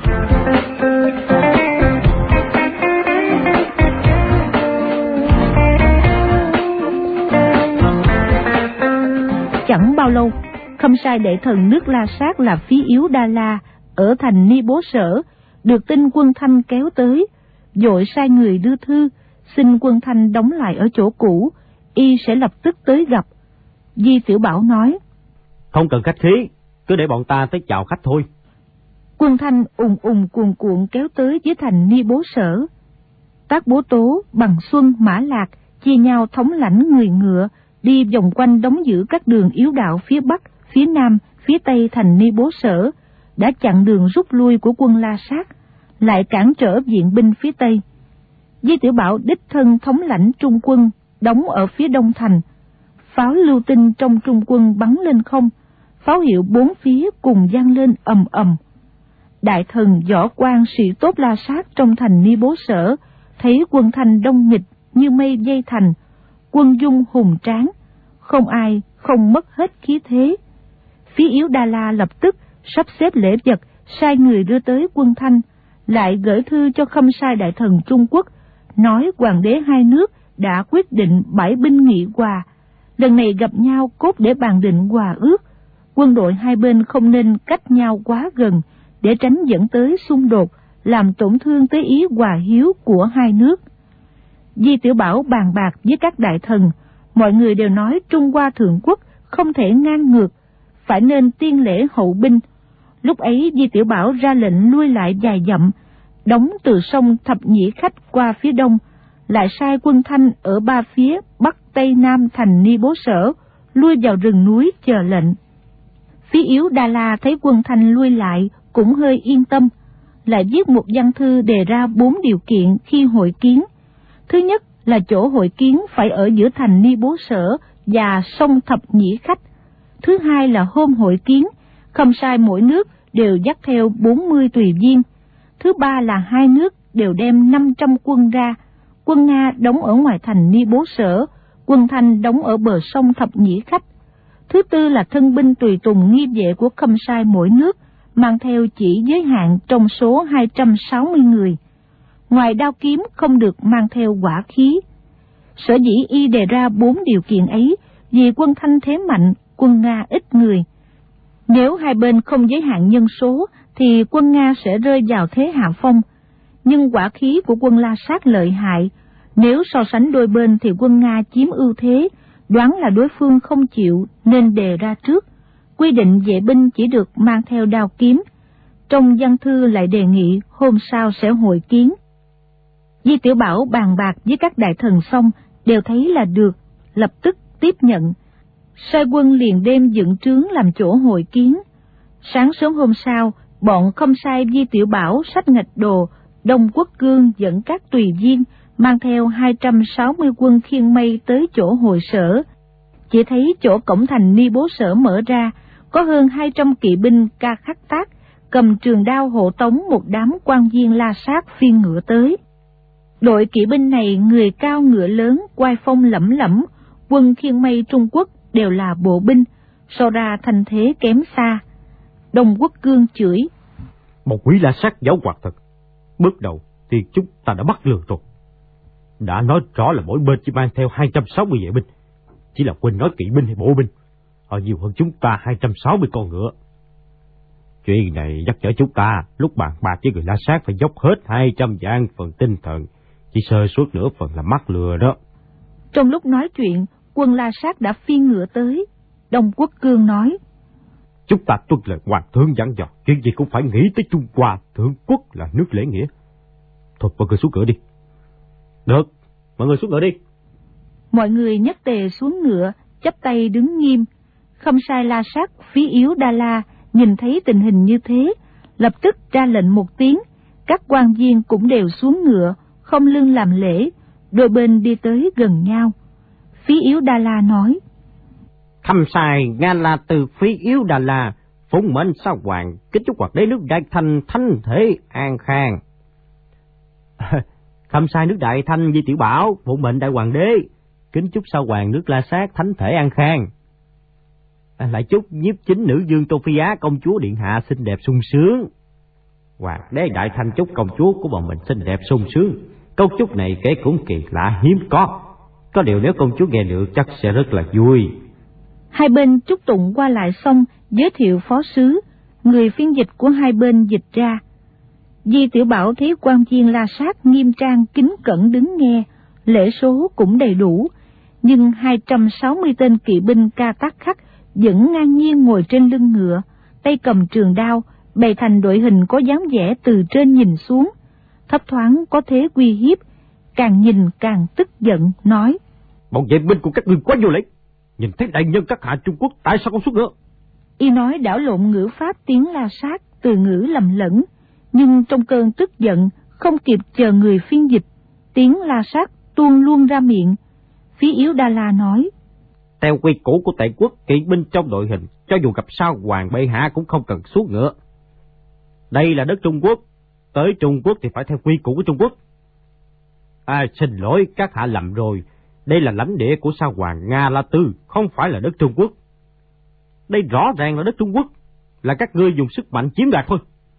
[SPEAKER 2] Chẳng bao lâu, Khâm Sai Đại Thần nước La Sát là Phí Yếu Đa La ở thành Ni Bố Sở được tin quân Thanh kéo tới, vội sai người đưa thư xin quân Thanh đóng lại ở chỗ cũ, y sẽ lập tức tới gặp. Di Tiểu Bảo nói:
[SPEAKER 3] Không cần khách khí, cứ để bọn ta tới chào khách thôi.
[SPEAKER 2] Quân Thanh ùng ùng cuồn cuộn kéo tới dưới thành Ni Bố Sở. Tác Bố Tố, Bằng Xuân, Mã Lạc chia nhau thống lãnh người ngựa, đi vòng quanh đóng giữ các đường yếu đạo phía Bắc, phía Nam, phía Tây thành Ni Bố Sở, đã chặn đường rút lui của quân La Sát, lại cản trở viện binh phía Tây. Di Tiểu Bảo đích thân thống lãnh trung quân đóng ở phía Đông thành. Pháo lưu tinh trong trung quân bắn lên không, pháo hiệu bốn phía cùng vang lên ầm ầm. Đại thần võ quan sĩ tốt La Sát trong thành Ni Bố Sở thấy quân Thanh đông nghịch như mây dây thành, quân dung hùng tráng, không ai không mất hết khí thế. Phí Yếu Đa La lập tức sắp xếp lễ vật, sai người đưa tới quân Thanh, lại gửi thư cho Khâm Sai Đại Thần Trung Quốc, nói hoàng đế hai nước đã quyết định bãi binh nghị hòa, lần này gặp nhau cốt để bàn định hòa ước, quân đội hai bên không nên cách nhau quá gần để tránh dẫn tới xung đột, làm tổn thương tới ý hòa hiếu của hai nước. Di Tiểu Bảo bàn bạc với các đại thần, mọi người đều nói Trung Hoa Thượng Quốc không thể ngang ngược, phải nên tiên lễ hậu binh. Lúc ấy Di Tiểu Bảo ra lệnh lui lại vài dặm, đóng từ sông Thập Nhĩ Khách qua phía đông, lại sai quân Thanh ở ba phía Bắc Tây Nam thành Ni Bố Sở lui vào rừng núi chờ lệnh. Phí Yếu Đa La thấy quân Thanh lui lại cũng hơi yên tâm, lại viết một văn thư đề ra bốn điều kiện khi hội kiến. Thứ nhất là chỗ hội kiến phải ở giữa thành Ni Bố Sở và sông Thập Nhĩ Khách. Thứ hai là hôm hội kiến, Khâm Sai mỗi nước đều dắt theo bốn mươi tùy viên. Thứ ba là hai nước đều đem năm trăm quân ra, quân Nga đóng ở ngoài thành Ni Bố Sở, quân Thanh đóng ở bờ sông Thập Nhĩ Khách. Thứ tư là thân binh tùy tùng nghi vệ của Khâm Sai mỗi nước, mang theo chỉ giới hạn trong số hai trăm sáu mươi người. Ngoài đao kiếm không được mang theo hỏa khí. Sở dĩ y đề ra bốn điều kiện ấy vì quân Thanh thế mạnh, quân Nga ít người. Nếu hai bên không giới hạn nhân số thì quân Nga sẽ rơi vào thế hạ phong. Nhưng hỏa khí của quân La Sát lợi hại, nếu so sánh đôi bên thì quân Nga chiếm ưu thế, đoán là đối phương không chịu nên đề ra trước, quy định vệ binh chỉ được mang theo đao kiếm. Trong văn thư lại đề nghị hôm sau sẽ hội kiến. Di Tiểu Bảo bàn bạc với các đại thần xong đều thấy là được, lập tức tiếp nhận. Sai quân liền đêm dựng trướng làm chỗ hội kiến. Sáng sớm hôm sau, bọn Khâm Sai Di Tiểu Bảo xách ngạch đồ, Đông Quốc Cương dẫn các tùy viên mang theo hai trăm sáu mươi quân khiêng mây tới chỗ hội sở. Chỉ thấy chỗ cổng thành Ni Bố Sở mở ra, có hơn hai trăm kỵ binh Ca Khắc Tác cầm trường đao hộ tống một đám quan viên La Sát phiên ngựa tới. Đội kỵ binh này người cao ngựa lớn, oai phong lẫm lẫm, quân khiêng mây Trung Quốc đều là bộ binh, so ra thành thế kém xa. Đông Quốc Cương chửi:
[SPEAKER 3] Một quý La Sát giấu hoạt thật, Bước đầu thì chúng ta đã bắt lừa rồi. Đã nói rõ là mỗi bên chỉ mang theo hai trăm sáu mươi vệ binh, chỉ là quên nói kỵ binh hay bộ binh. Họ nhiều hơn chúng ta hai trăm sáu mươi con ngựa. Chuyện này nhắc nhở chúng ta lúc bàn bạc với người La Sát phải dốc hết hai trăm vạn phần tinh thần, chỉ sơ suất nửa phần là mắc lừa đó.
[SPEAKER 2] Trong lúc nói chuyện, quân La Sát đã phi ngựa tới. Đông Quốc Cương nói:
[SPEAKER 3] Chúng ta tuân lời hoàng thượng dặn dò, chuyện gì cũng phải nghĩ tới Trung Hoa thượng quốc là nước lễ nghĩa. Thôi mọi người xuống ngựa đi. Được, mọi người xuống ngựa đi.
[SPEAKER 2] Mọi người nhất tề xuống ngựa, chắp tay đứng nghiêm. Khâm sai La Sát Phí Yếu Đa La nhìn thấy tình hình như thế, lập tức ra lệnh một tiếng. Các quan viên cũng đều xuống ngựa, không lưng làm lễ. Đôi bên đi tới gần nhau. Phí Yếu Đa La nói:
[SPEAKER 4] Khâm sai Nga La từ Phí Yếu Đa La, phụng mệnh sao hoàng, kính chúc hoàng đế nước Đại Thanh thánh thể an khang.
[SPEAKER 3] Khâm sai nước Đại Thanh Di Tiểu Bảo, phụng mệnh đại hoàng đế, kính chúc sao hoàng nước La Sát thánh thể an khang. À, lại chúc nhiếp chính nữ vương Tô Phi Á công chúa điện hạ xinh đẹp sung sướng. Hoàng đế Đại Thanh chúc công chúa của bọn mình xinh đẹp sung sướng. Câu chúc này kể cũng kỳ lạ hiếm có. Có điều nếu công chúa nghe được chắc sẽ rất là vui.
[SPEAKER 2] Hai bên chúc tụng qua lại xong, giới thiệu phó sứ, người phiên dịch của hai bên dịch ra. Di Tiểu Bảo thấy quan viên La Sát nghiêm trang kính cẩn đứng nghe, lễ số cũng đầy đủ, nhưng hai trăm sáu mươi tên kỵ binh Ca Tác Khắc vẫn ngang nhiên ngồi trên lưng ngựa, tay cầm trường đao, bày thành đội hình có dáng vẻ từ trên nhìn xuống, thấp thoáng có thế uy hiếp. Càng nhìn càng tức giận, nói:
[SPEAKER 3] Bọn vệ binh của các ngươi quá vô lễ, nhìn thấy đại nhân các hạ Trung Quốc tại sao không xuống ngựa?
[SPEAKER 2] Y nói đảo lộn ngữ pháp tiếng La Sát, từ ngữ lầm lẫn, nhưng trong cơn tức giận không kịp chờ người phiên dịch, tiếng La Sát tuôn luôn ra miệng. Phí Yếu Đa La nói:
[SPEAKER 4] Theo quy củ của Tề quốc, kỵ binh trong đội hình cho dù gặp sao hoàng bệ hạ cũng không cần xuống ngựa.
[SPEAKER 3] Đây là đất Trung Quốc, tới Trung Quốc thì phải theo quy củ của Trung Quốc. À, xin lỗi, các hạ lầm rồi. Đây là lãnh địa của sao hoàng Nga La Tư, không phải là đất Trung Quốc. Đây rõ ràng là đất Trung Quốc, là các ngươi dùng sức mạnh chiếm đoạt thôi.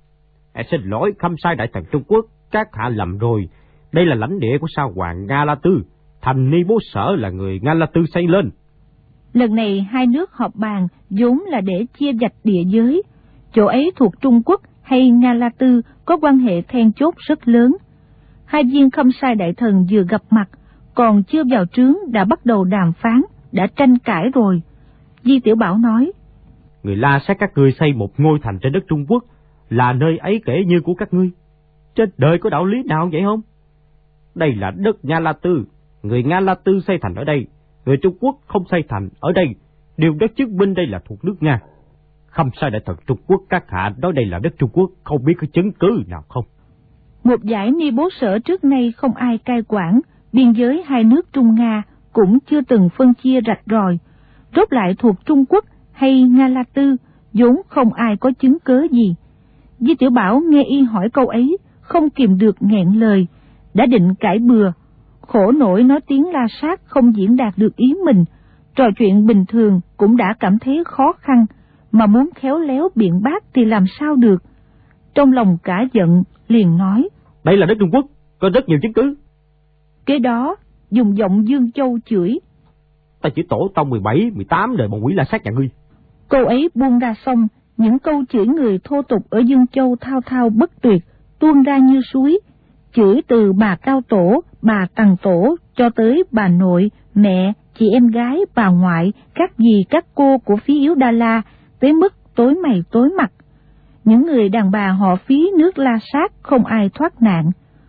[SPEAKER 3] À, xin lỗi, khâm sai đại thần Trung Quốc, các hạ lầm rồi. Đây là lãnh địa của sao hoàng Nga La Tư, thành Ni Bố Sở là người Nga La Tư xây lên.
[SPEAKER 2] Lần này hai nước họp bàn vốn là để chia vạch địa giới. Chỗ ấy thuộc Trung Quốc hay Nga La Tư có quan hệ then chốt rất lớn. Hai viên khâm sai đại thần vừa gặp mặt, còn chưa vào trướng đã bắt đầu đàm phán, đã tranh cãi rồi. Di Tiểu Bảo nói:
[SPEAKER 3] Người La Sát các ngươi xây một ngôi thành trên đất Trung Quốc, là nơi ấy kể như của các ngươi. Trên đời có đạo lý nào vậy không? Đây là đất Nga La Tư, người Nga La Tư xây thành ở đây, người Trung Quốc không xây thành ở đây, đều đất chứng minh đây là thuộc nước Nga. Khâm sai đại thần Trung Quốc các hạ nói đây là đất Trung Quốc, không biết có chứng cứ nào không?
[SPEAKER 2] Một giải Ni Bố Sở trước nay không ai cai quản, biên giới hai nước Trung Nga cũng chưa từng phân chia rạch ròi, rốt lại thuộc Trung Quốc hay Nga La Tư, vốn không ai có chứng cớ gì. Di Tiểu Bảo nghe y hỏi câu ấy, không kìm được nghẹn lời, đã định cãi bừa, khổ nổi nói tiếng La Sát không diễn đạt được ý mình, trò chuyện bình thường cũng đã cảm thấy khó khăn, mà muốn khéo léo biện bác thì làm sao được. Trong lòng cả giận, liền nói:
[SPEAKER 3] Đây là đất Trung Quốc, có rất nhiều chứng cứ.
[SPEAKER 2] Kế đó, dùng giọng Dương Châu chửi:
[SPEAKER 3] Ta chỉ tổ tông mười bảy, mười tám đời bọn quỷ La Sát nhà ngươi.
[SPEAKER 2] Câu ấy buông ra xong, những câu chửi người thô tục ở Dương Châu thao thao bất tuyệt, tuôn ra như suối, chửi từ bà Cao Tổ, bà Tằng Tổ, cho tới bà nội, mẹ, chị em gái, bà ngoại, các dì các cô của Phí Yếu Đa La, tới mức tối mày tối mặt. Những người đàn bà họ Phí nước La Sát không ai thoát nạn.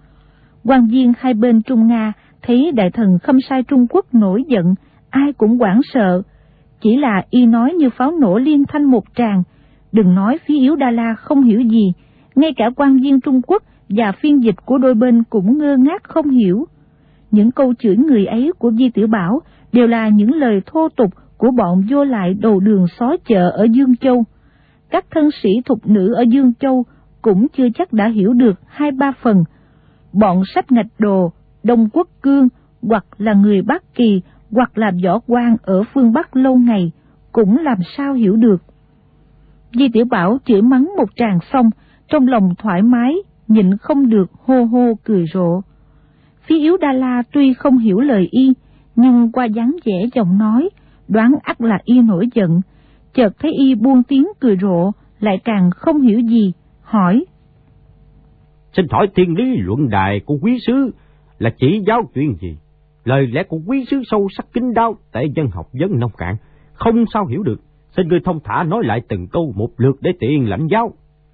[SPEAKER 2] Quan viên hai bên Trung Nga thấy đại thần khâm sai Trung Quốc nổi giận, ai cũng hoảng sợ. Chỉ là y nói như pháo nổ liên thanh một tràng, đừng nói Phí Yếu Đa La không hiểu gì, ngay cả quan viên Trung Quốc và phiên dịch của đôi bên cũng ngơ ngác không hiểu. Những câu chửi người ấy của Di Tiểu Bảo đều là những lời thô tục của bọn vô lại đầu đường xó chợ ở Dương Châu. Các thân sĩ thục nữ ở Dương Châu cũng chưa chắc đã hiểu được hai ba phần. Bọn sách ngạch đồ, Đông Quốc Cương, hoặc là người Bắc Kỳ, hoặc là võ quan ở phương Bắc lâu ngày, cũng làm sao hiểu được. Di Tiểu Bảo chửi mắng một tràng xong, trong lòng thoải mái, nhịn không được hô hô cười rộ. Phí Yếu Đa La tuy không hiểu lời y, nhưng qua dáng vẻ giọng nói, đoán ắt là y nổi giận. Chợt thấy y buông tiếng cười rộ, lại càng không hiểu gì, hỏi:
[SPEAKER 4] Xin hỏi thiên lý luận đài của quý sứ là chỉ giáo chuyện gì? Lời lẽ của quý sứ sâu sắc kín đáo, tệ dân học vấn nông cạn, không sao hiểu được. Xin ngươi thông thả nói lại từng câu một lượt để tiện lãnh giáo.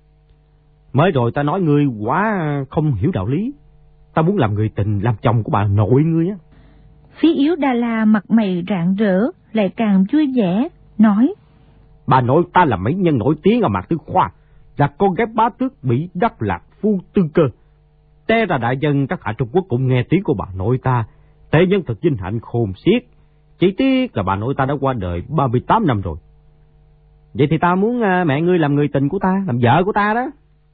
[SPEAKER 4] Mới rồi ta nói ngươi quá không hiểu đạo lý. Ta muốn làm người tình, làm chồng của bà nội ngươi á.
[SPEAKER 2] Phí Yếu Đa La mặt mày rạng rỡ, lại càng vui vẻ, nói:
[SPEAKER 4] Bà nội ta là mỹ nhân nổi tiếng ở Mạc Tư Khoa, là con gái bá tước Mỹ Đắc Lạc Phu Tư Cơ. Té ra đại dân các hạ Trung Quốc cũng nghe tiếng của bà nội ta, tệ nhân thật vinh hạnh khôn xiết. Chỉ tiếc là bà nội ta đã qua đời ba mươi tám năm rồi. Vậy thì ta muốn mẹ ngươi làm người tình của ta, làm vợ của ta đó.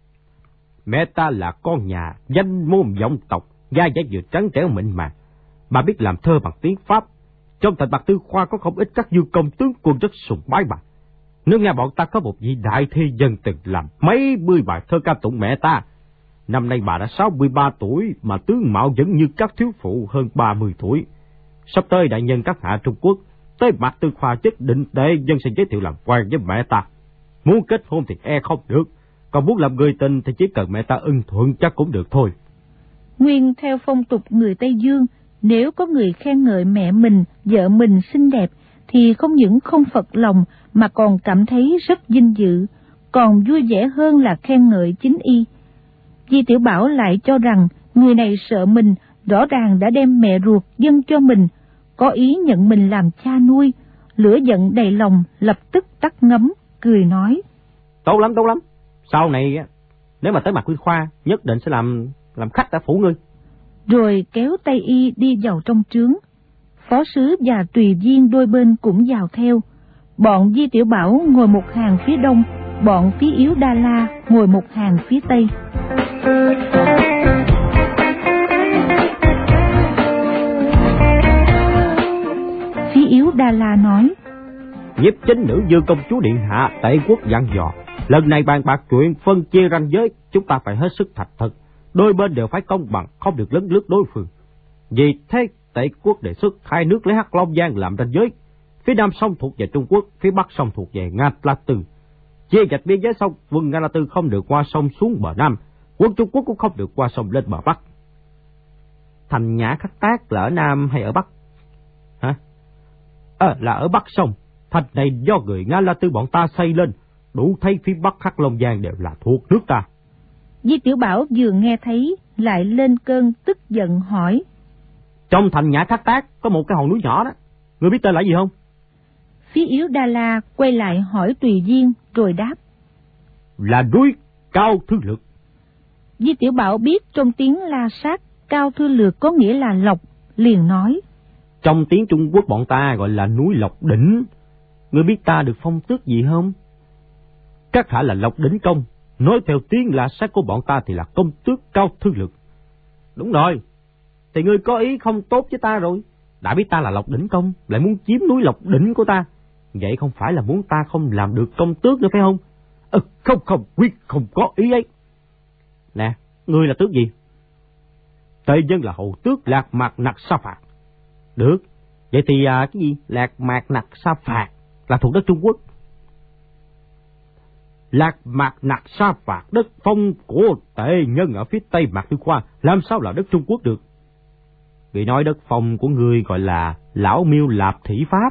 [SPEAKER 4] Mẹ ta là con nhà, danh môn vọng tộc, da dẻ vừa trắng trẻo mịn màng. Bà biết làm thơ bằng tiếng Pháp. Trong thành Mạc Tư Khoa có không ít các dương công tướng quân rất sùng bái bà. Nước Nga bọn ta có một vị đại thi dân từng làm mấy mươi bài thơ ca tụng mẹ ta. Năm nay bà đã sáu mươi ba tuổi mà tướng mạo vẫn như các thiếu phụ hơn ba mươi tuổi. Sắp tới đại nhân các hạ Trung Quốc tới Mạc Tư Khoa chất định để dân sẽ giới thiệu làm quan với mẹ ta. Muốn kết hôn thì e không được, còn muốn làm người tình thì chỉ cần mẹ ta ưng thuận chắc cũng được thôi.
[SPEAKER 2] Nguyên theo phong tục người Tây Dương, nếu có người khen ngợi mẹ mình, vợ mình xinh đẹp, thì không những không phật lòng mà còn cảm thấy rất vinh dự, còn vui vẻ hơn là khen ngợi chính y. Di Tiểu Bảo lại cho rằng người này sợ mình, rõ ràng đã đem mẹ ruột dâng cho mình, có ý nhận mình làm cha nuôi. Lửa giận đầy lòng, lập tức tắt ngấm, cười nói:
[SPEAKER 4] Tốt lắm, tốt lắm. Sau này nếu mà tới Mạc Tư Khoa, nhất định sẽ làm làm khách ở phủ ngươi.
[SPEAKER 2] Rồi kéo tay y đi vào trong trướng. Phó sứ và tùy viên đôi bên cũng vào theo. Bọn Di Tiểu Bảo ngồi một hàng phía đông, bọn Phí Yếu Đa La ngồi một hàng phía tây. Phí Yếu Đa La nói:
[SPEAKER 4] Nhiếp chính nữ Dương công chúa điện hạ Tây quốc dặn dò, lần này bàn bạc chuyện phân chia ranh giới, chúng ta phải hết sức thạch thực, đôi bên đều phải công bằng, không được lấn lướt đối phương. Vì thế Tây quốc đề xuất hai nước lấy Hắc Long Giang làm ranh giới, phía nam sông thuộc về Trung Quốc, phía bắc sông thuộc về Nga La Tư. Chia rạch biên giới xong, quân Nga La Tư không được qua sông xuống bờ nam, quân Trung Quốc cũng không được qua sông lên bờ bắc. Thành Nhã Khắc Tác là ở nam hay ở bắc? Hả? Ờ, à, là ở bắc sông. Thành này do người Nga La Tư bọn ta xây lên, đủ thấy phía bắc Hắc Long Giang đều là thuộc nước ta.
[SPEAKER 2] Di Tiểu Bảo vừa nghe thấy lại lên cơn tức giận hỏi:
[SPEAKER 4] Trong thành Nhã Khắc Tác có một cái hòn núi nhỏ đó, ngươi biết tên là gì không?
[SPEAKER 2] Phí Yếu Đa La quay lại hỏi tùy viên rồi đáp:
[SPEAKER 4] Là núi Cao Thư Lược.
[SPEAKER 2] Di Tiểu Bảo biết trong tiếng La Sát Cao Thư Lược có nghĩa là lộc, liền nói:
[SPEAKER 4] Trong tiếng Trung Quốc bọn ta gọi là núi Lộc Đỉnh. Ngươi biết ta được phong tước gì không? Các hạ là Lộc Đỉnh Công, nói theo tiếng La Sát của bọn ta thì là công tước Cao Thư Lược. Đúng rồi, thì ngươi có ý không tốt với ta rồi. Đã biết ta là Lộc Đỉnh Công, lại muốn chiếm núi Lộc Đỉnh của ta, vậy không phải là muốn ta không làm được công tước nữa phải không? Ừ, không không, quyết không có ý ấy. Nè, ngươi là tước gì? Tề dân là hầu tước Lạc Mạc Nặc Sa Phạt. Được, vậy thì à, cái gì? Lạc Mạc Nặc Sa Phạt là thuộc đất Trung Quốc. Lạc Mạc Nặc Sa Phạt, đất phong của tề nhân ở phía tây Mạc Tư Khoa, làm sao là đất Trung Quốc được? Vì nói đất phong của ngươi gọi là Lão Miêu Lạp Thủy Pháp.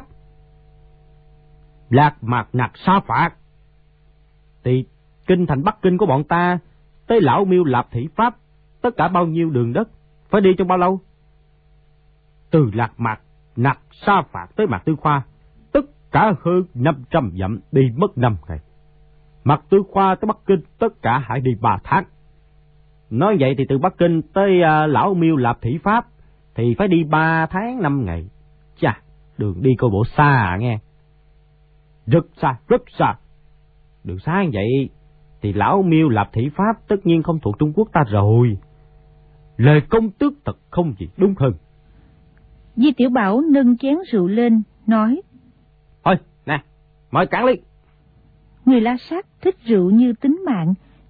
[SPEAKER 4] Lạc Mạc Nặc Sa Phạt thì kinh thành Bắc Kinh của bọn ta tới Lão Miêu Lạp Thủy Pháp tất cả bao nhiêu đường đất, phải đi trong bao lâu? Từ Lạc Mạc Nặc Sa Phạt tới Mạc Tư Khoa tất cả hơn năm trăm dặm, đi mất năm ngày. Mạc Tư Khoa tới Bắc Kinh tất cả hãy đi ba tháng. Nói vậy thì từ Bắc Kinh tới uh, Lão Miêu Lạp Thủy Pháp thì phải đi ba tháng năm ngày. Chà, đường đi coi bộ xa à nghe. Rất xa, rất xa. Đường xa như vậy thì Lão Miêu Lạp Thủy Pháp tất nhiên không thuộc Trung Quốc ta rồi. Lời công tước thật không gì đúng hơn.
[SPEAKER 2] Di Tiểu Bảo nâng chén rượu lên, nói: Thôi,
[SPEAKER 4] nè, mời cạn ly.
[SPEAKER 2] Người La Sát thích rượu như tính mạng,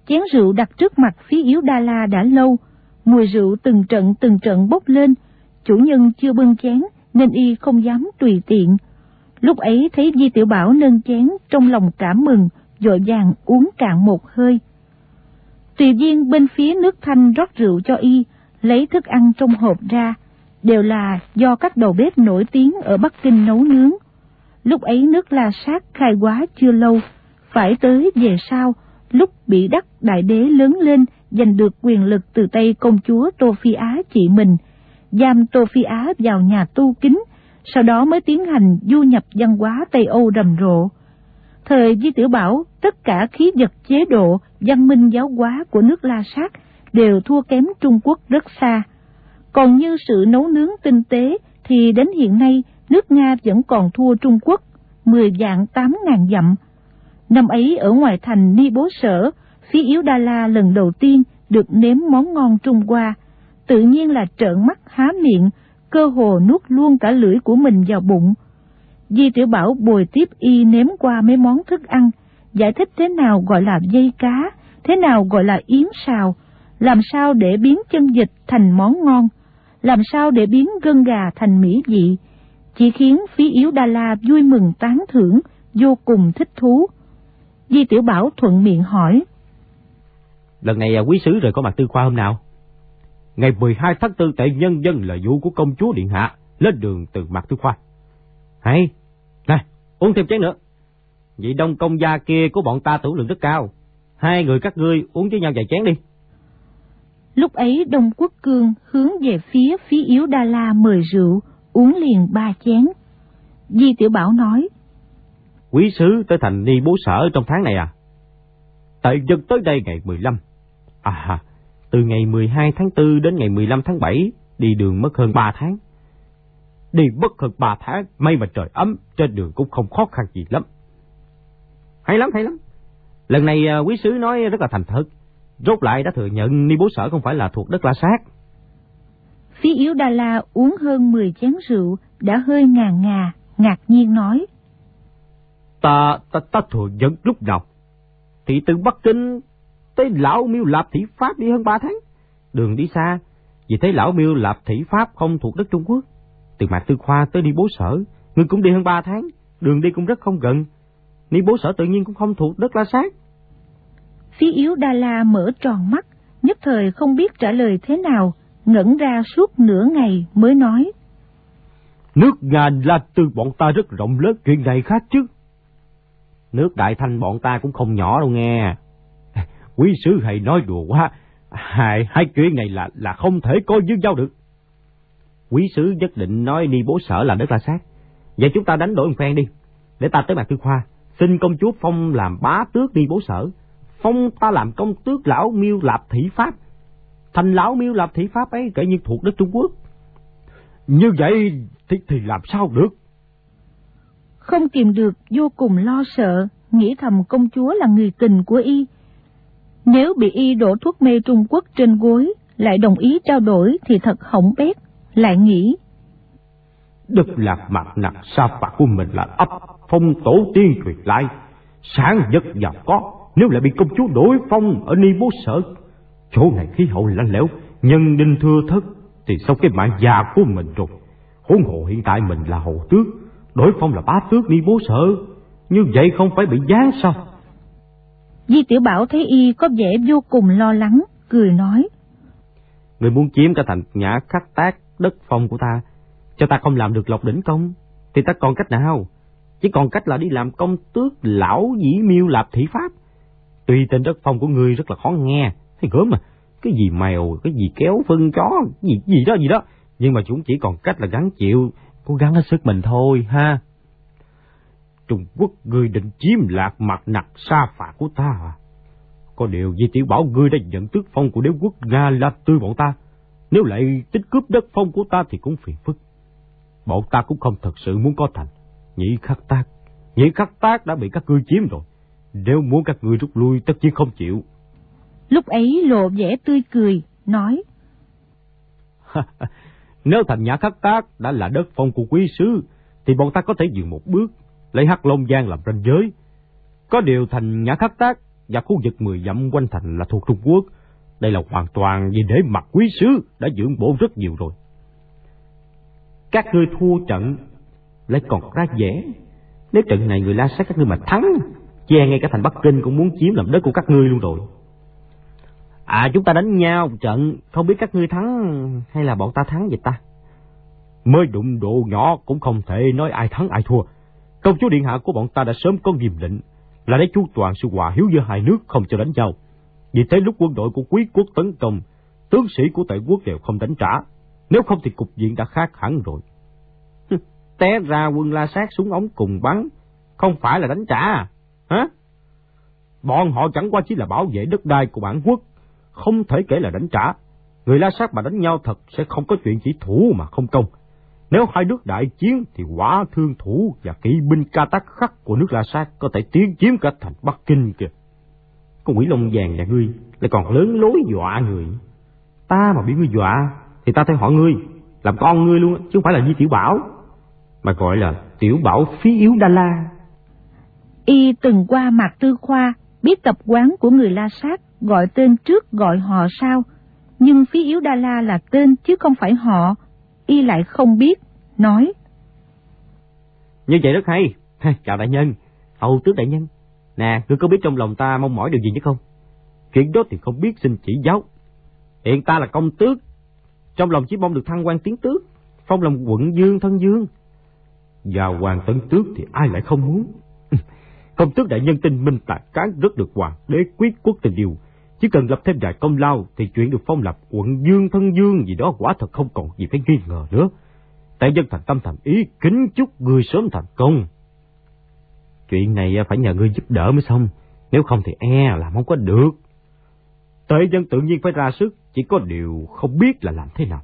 [SPEAKER 2] Chén rượu đặt trước mặt Phí Yếu Đa La đã lâu, mùi rượu từng trận từng trận bốc lên. Chủ nhân chưa bưng chén nên y không dám tùy tiện. Lúc ấy thấy Di Tiểu Bảo nâng chén, trong lòng cảm mừng, vội vàng uống cạn một hơi. Tùy viên bên phía nước Thanh rót rượu cho y, lấy thức ăn trong hộp ra, đều là do các đầu bếp nổi tiếng ở Bắc Kinh nấu nướng. Lúc ấy nước La Sát khai hóa chưa lâu, phải tới về sau, lúc bị Đắc Đại Đế lớn lên, giành được quyền lực từ tay công chúa Tô Phi Á chị mình, giam Tô Phi Á vào nhà tu kính, sau đó mới tiến hành du nhập văn hóa Tây Âu rầm rộ. Thời Di Tiểu Bảo, tất cả khí vật chế độ, văn minh giáo hóa của nước La Sát đều thua kém Trung Quốc rất xa. Còn như sự nấu nướng tinh tế thì đến hiện nay nước Nga vẫn còn thua Trung Quốc mười vạn tám ngàn dặm. Năm ấy ở ngoài thành Ni Bố Sở, Phí Yếu Đa La lần đầu tiên được nếm món ngon Trung Hoa, tự nhiên là trợn mắt há miệng, cơ hồ nuốt luôn cả lưỡi của mình vào bụng. Di Tiểu Bảo bồi tiếp y nếm qua mấy món thức ăn, giải thích thế nào gọi là dây cá, thế nào gọi là yến xào, làm sao để biến chân vịt thành món ngon, làm sao để biến gân gà thành mỹ vị, chỉ khiến Phí Yếu Đa La vui mừng tán thưởng, vô cùng thích thú. Di Tiểu Bảo thuận miệng hỏi:
[SPEAKER 4] Lần này quý sứ rời có mặt Tư Khoa hôm nào? Ngày mười hai tháng tư tại nhân dân là vụ của công chúa điện hạ, lên đường từ mặt Tư Khoa. Hay, này, uống thêm chén nữa. Vị đông công gia kia của bọn ta tử lượng rất cao, hai người các ngươi uống với nhau vài chén đi.
[SPEAKER 2] Lúc ấy Đông Quốc Cương hướng về phía Phí Yếu Đa La mời rượu, uống liền ba chén. Di Tiểu Bảo nói:
[SPEAKER 4] Quý sứ tới thành Ni Bố Sở trong tháng này à? Tại dân tới đây ngày mười lăm. À, từ ngày mười hai tháng tư đến ngày mười lăm tháng bảy, đi đường mất hơn ba tháng. Đi mất hơn ba tháng, may mà trời ấm, trên đường cũng không khó khăn gì lắm. Hay lắm, hay lắm. Lần này quý sứ nói rất là thành thật, rốt lại đã thừa nhận Ni Bố Sở không phải là thuộc đất La Sát.
[SPEAKER 2] Phí Yếu Đa La uống hơn mười chén rượu, đã hơi ngà ngà, ngạc nhiên nói:
[SPEAKER 4] Ta, ta, ta thừa nhận lúc nào? Thì từ Bắc Kinh tới Lão Miêu Lạp Thị Pháp đi hơn ba tháng. Đường đi xa, vì thế Lão Miêu Lạp Thị Pháp không thuộc đất Trung Quốc. Từ Mạc Tư Khoa tới Ni Bố Sở, ngươi cũng đi hơn ba tháng, đường đi cũng rất không gần. Ni Bố Sở tự nhiên cũng không thuộc đất La Sát.
[SPEAKER 2] Phí Yếu Đa La mở tròn mắt, nhất thời không biết trả lời thế nào, ngẩn ra suốt nửa ngày mới nói:
[SPEAKER 4] Nước Nga là từ bọn ta rất rộng lớn, chuyện này khác chứ. Nước Đại Thanh bọn ta cũng không nhỏ đâu nghe. Quý sứ hay nói đùa quá, hai, hai chuyện này là là không thể coi như nhau được. Quý sứ nhất định nói Ni Bố Sở là đất La Sát. Vậy chúng ta đánh đổi một phen đi, để ta tới Mạc Tư Khoa xin công chúa phong làm bá tước Ni Bố Sở, phong ta làm công tước Lão Miêu Lạp Thị Pháp. Thành Lão Miêu Lạp Thị Pháp ấy kể như thuộc đất Trung Quốc. Như vậy thì, thì làm sao được?
[SPEAKER 2] Không kìm được vô cùng lo sợ, nghĩ thầm công chúa là người tình của y. Nếu bị y đổ thuốc mê Trung Quốc trên gối, lại đồng ý trao đổi thì thật hỏng bét. Lại nghĩ:
[SPEAKER 4] Đất Lạc Mạc Nặc Sa Phạt của mình là ấp phong tổ tiên truyền lại, sản vật giàu có, nếu lại bị công chúa đổi phong ở Ni Bố Sở, chỗ này khí hậu lạnh lẽo, nhân đinh thưa thớt, thì sau cái mạng già của mình rồi. Huống hồ hiện tại mình là hầu tước, đổi phong là bá tước Ni Bố Sở, như vậy không phải bị giáng sao?
[SPEAKER 2] Di Tiểu Bảo thấy y có vẻ vô cùng lo lắng, cười nói:
[SPEAKER 4] Người muốn chiếm cả thành Nhã Khắc Tác, đất phong của ta, cho ta không làm được Lộc Đỉnh Công, thì ta còn cách nào? Chỉ còn cách là đi làm công tước Lão Dĩ Miêu Lạp Thị Pháp. Tuy tên đất phong của ngươi rất là khó nghe, thấy gớm mà, cái gì mèo, cái gì kéo phân chó, gì gì đó gì đó, nhưng mà chúng chỉ còn cách là gắng chịu, cố gắng hết sức mình thôi ha. Trung Quốc ngươi định chiếm Lạc Mạc Nặc Sa Phạt của ta à? Có điều Di Tiểu Bảo ngươi đã nhận tước phong của đế quốc Nga La Tư bọn ta, nếu lại tính cướp đất phong của ta thì cũng phiền phức. Bọn ta cũng không thật sự muốn có thành Nhĩ Khắc Tác. Nhĩ Khắc Tác đã bị các ngươi chiếm rồi, nếu muốn các ngươi rút lui tất nhiên không chịu.
[SPEAKER 2] Lúc ấy lộ vẻ tươi cười, nói:
[SPEAKER 4] Nếu thành Nhã Khắc Tác đã là đất phong của quý sứ, thì bọn ta có thể dừng một bước, lấy Hắc Long Giang làm ranh giới. Có điều thành Nhã Khắc Tác và khu vực mười dặm quanh thành là thuộc Trung Quốc. Đây là hoàn toàn vì để mặt quý sứ đã dưỡng bổ rất nhiều rồi. Các ngươi thua trận lại còn ra vẻ. Nếu trận này người La Sát các ngươi mà thắng, che ngay cả thành Bắc Kinh cũng muốn chiếm làm đất của các ngươi luôn rồi. À, chúng ta đánh nhau trận, không biết các ngươi thắng hay là bọn ta thắng vậy ta? Mới đụng độ nhỏ cũng không thể nói ai thắng ai thua. Công chúa điện hạ của bọn ta đã sớm có nghiêm lệnh là để chu toàn sự hòa hiếu giữa hai nước, không cho đánh nhau. Vì thế lúc quân đội của quý quốc tấn công, tướng sĩ của Tây quốc đều không đánh trả. Nếu không thì cục diện đã khác hẳn rồi. Té ra quân La Sát súng ống cùng bắn, không phải là đánh trả à? Hả? Bọn họ chẳng qua chỉ là bảo vệ đất đai của bản quốc, không thể kể là đánh trả. Người La Sát mà đánh nhau thật sẽ không có chuyện chỉ thủ mà không công. Nếu hai nước đại chiến thì Hỏa Thương Thủ và kỵ binh Ca Tác Khắc của nước La Sát có thể tiến chiếm cả thành Bắc Kinh kìa. Con quỷ lông vàng nhà ngươi lại còn lớn lối dọa người. Ta mà bị ngươi dọa thì ta theo họ ngươi, làm con ngươi luôn, chứ không phải là Di Tiểu Bảo, mà gọi là Tiểu Bảo Phí Yếu Đa La.
[SPEAKER 2] Y từng qua Mạc Tư Khoa, biết tập quán của người La Sát gọi tên trước gọi họ sau, nhưng Phí Yếu Đa La là tên chứ không phải họ. Y lại không biết, nói:
[SPEAKER 4] Như vậy rất hay. Chào đại nhân, hầu tước đại nhân. Nè, ngươi có biết trong lòng ta mong mỏi điều gì chứ không? Chuyện đó thì không biết xin chỉ giáo. Hiện ta là công tước, trong lòng chỉ mong được thăng quan tiến tước, phong làm quận dương thân dương. Và hoàng tấn tước thì ai lại không muốn. Công tước đại nhân tinh minh tài cán, rất được hoàng đế quyết quốc tình yêu. Chỉ cần lập thêm vài công lao thì chuyện được phong lập quận dương thân dương gì đó quả thật không còn gì phải nghi ngờ nữa. Tại dân thành tâm thành ý kính chúc ngươi sớm thành công. Chuyện này phải nhờ ngươi giúp đỡ mới xong, nếu không thì e làm không có được. Tệ dân tự nhiên phải ra sức, chỉ có điều không biết là làm thế nào.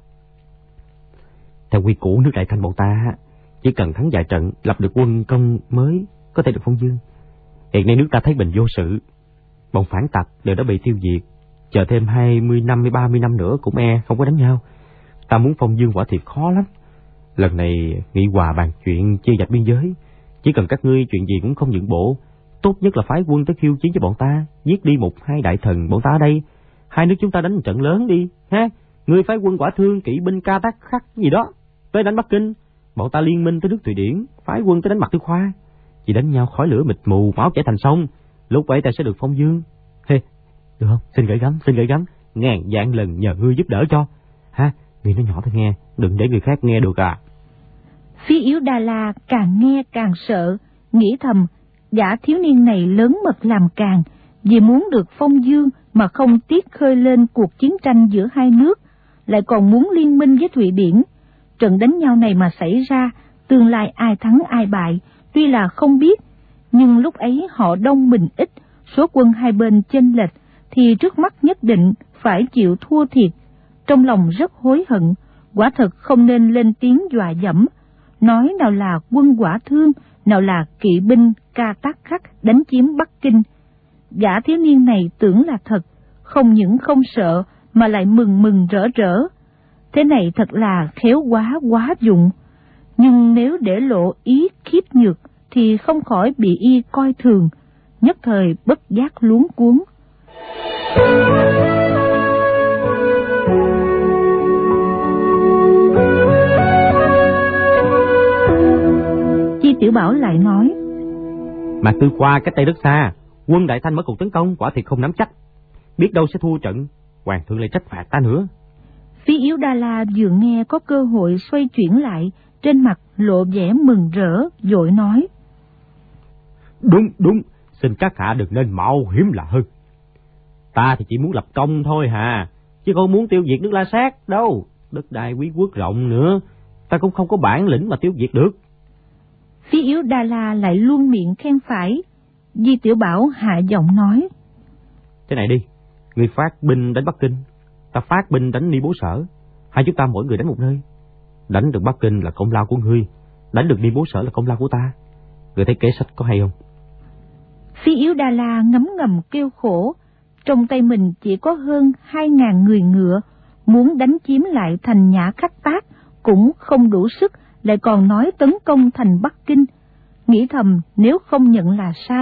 [SPEAKER 4] Theo quy củ nước Đại Thanh bọn ta, chỉ cần thắng vài trận, lập được quân công mới có thể được phong dương. Hiện nay nước ta thấy bình vô sự, bọn phản tặc đều đã bị tiêu diệt, chờ thêm hai mươi năm hay ba mươi năm nữa cũng e không có đánh nhau. Ta muốn phong dương quả thiệt khó lắm. Lần này nghị hòa bàn chuyện chia dạch biên giới, chỉ cần các ngươi chuyện gì cũng không nhượng bộ, tốt nhất là phái quân tới khiêu chiến với bọn ta, giết đi một hai đại thần bọn ta ở đây, hai nước chúng ta đánh một trận lớn đi ha. Ngươi phái quân Hỏa Thương, kỵ binh Ca Tác Khắc gì đó tới đánh Bắc Kinh, bọn ta liên minh tới nước Thụy Điển, phái quân tới đánh Mạc Tư Khoa. Chỉ đánh nhau khói lửa mịt mù, máu chảy thành sông, lúc ấy ta sẽ được phong dương. Hey, được không? Xin gửi gắm, xin gửi gắm, ngàn vạn lần nhờ ngươi giúp đỡ cho ha. Ngươi nói nhỏ thôi nghe, đừng để người khác nghe được à.
[SPEAKER 2] Phí Yếu Đa La càng nghe càng sợ, nghĩ thầm gã thiếu niên này lớn mật làm càng, vì muốn được phong dương mà không tiếc khơi lên cuộc chiến tranh giữa hai nước, lại còn muốn liên minh với Thụy Điển. Trận đánh nhau này mà xảy ra, tương lai ai thắng ai bại tuy là không biết, nhưng lúc ấy họ đông mình ít, số quân hai bên chênh lệch, thì trước mắt nhất định phải chịu thua thiệt. Trong lòng rất hối hận, quả thật không nên lên tiếng dọa dẫm, nói nào là quân Hỏa Thương, nào là kỵ binh Ca Tác Khắc đánh chiếm Bắc Kinh. Gã thiếu niên này tưởng là thật, không những không sợ mà lại mừng mừng rỡ rỡ. Thế này thật là khéo quá quá dụng, nhưng nếu để lộ ý khiếp nhược thì không khỏi bị y coi thường, nhất thời bất giác luống cuống. Chi Tiểu Bảo lại nói:
[SPEAKER 4] Mạc Tư Khoa cách đây rất xa, quân Đại Thanh mở cuộc tấn công quả thiệt không nắm chắc, biết đâu sẽ thua trận, hoàng thượng lại trách phạt ta nữa.
[SPEAKER 2] Phí Yếu Đa La vừa nghe có cơ hội xoay chuyển lại, trên mặt lộ vẻ mừng rỡ, vội nói:
[SPEAKER 4] Đúng, đúng, xin các hạ đừng nên mạo hiểm là hơn. Ta thì chỉ muốn lập công thôi hà, chứ không muốn tiêu diệt nước La Sát đâu. Đất đai quý quốc rộng nữa, ta cũng không có bản lĩnh mà tiêu diệt được.
[SPEAKER 2] Phí Yếu Đa La lại luôn miệng khen phải. Di Tiểu Bảo hạ giọng nói:
[SPEAKER 4] Thế này đi, ngươi phát binh đánh Bắc Kinh, ta phát binh đánh Ni Bố Sở, hai chúng ta mỗi người đánh một nơi. Đánh được Bắc Kinh là công lao của ngươi, đánh được Ni Bố Sở là công lao của ta. Ngươi thấy kế sách có hay không?
[SPEAKER 2] Phí Yếu Đa La ngấm ngầm kêu khổ, trong tay mình chỉ có hơn hai ngàn người ngựa, muốn đánh chiếm lại thành Nhã Khắc Tác cũng không đủ sức, lại còn nói tấn công thành Bắc Kinh. Nghĩ thầm nếu không nhận là sai,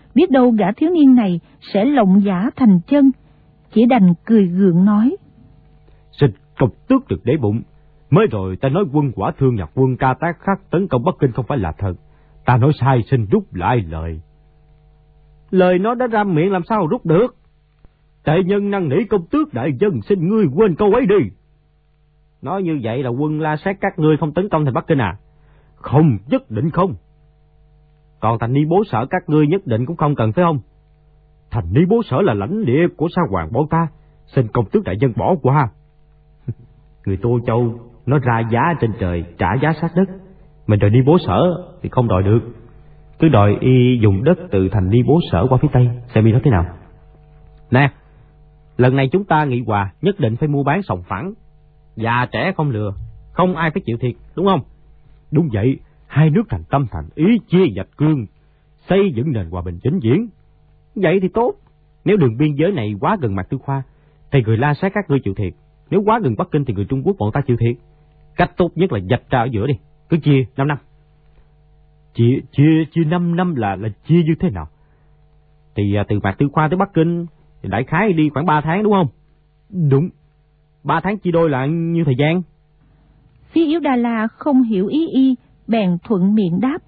[SPEAKER 2] biết đâu gã thiếu niên này sẽ lộng giả thành chân, chỉ đành cười gượng nói:
[SPEAKER 4] Xin công tước được để bụng, mới rồi ta nói quân Hỏa Thương nhạc quân Ca Tác Khắc tấn công Bắc Kinh không phải là thật, ta nói sai, xin rút lại lời. Lời nó đã ra miệng làm sao rút được? Tệ nhân năn nỉ công tước đại dân, xin ngươi quên câu ấy đi. Nói như vậy là quân La Sát các ngươi không tấn công thành Bắc Kinh à? Không, nhất định không. Còn thành Ni Bố Sở các ngươi nhất định cũng không cần phải không? Thành Ni Bố Sở là lãnh địa của Sa Hoàng bọn ta, xin công tước đại dân bỏ qua. Người Tô Châu nó ra giá trên trời, trả giá sát đất. Mình đòi Ni Bố Sở thì không đòi được. Cứ đòi y dùng đất từ thành Ni Bố Sở qua phía Tây, xem y nói thế nào. Nè, lần này chúng ta nghị hòa, nhất định phải mua bán sòng phẳng. Già trẻ không lừa, không ai phải chịu thiệt, đúng không? Đúng vậy, hai nước thành tâm thành ý chia dạch cương, xây dựng nền hòa bình vĩnh viễn. Vậy thì tốt. Nếu đường biên giới này quá gần Mạc Tư Khoa thì người La Sát các ngươi chịu thiệt, nếu quá gần Bắc Kinh thì người Trung Quốc bọn ta chịu thiệt. Cách tốt nhất là dạch ra ở giữa đi, cứ chia năm năm. Chia chia chia năm năm là là chia như thế nào? Thì à, từ Mạc Tư Khoa tới Bắc Kinh thì đại khái đi khoảng ba tháng đúng không? Đúng. Ba tháng chia đôi là nhiêu thời gian?
[SPEAKER 2] Phía Yếu Đà La không hiểu ý y, bèn thuận miệng đáp: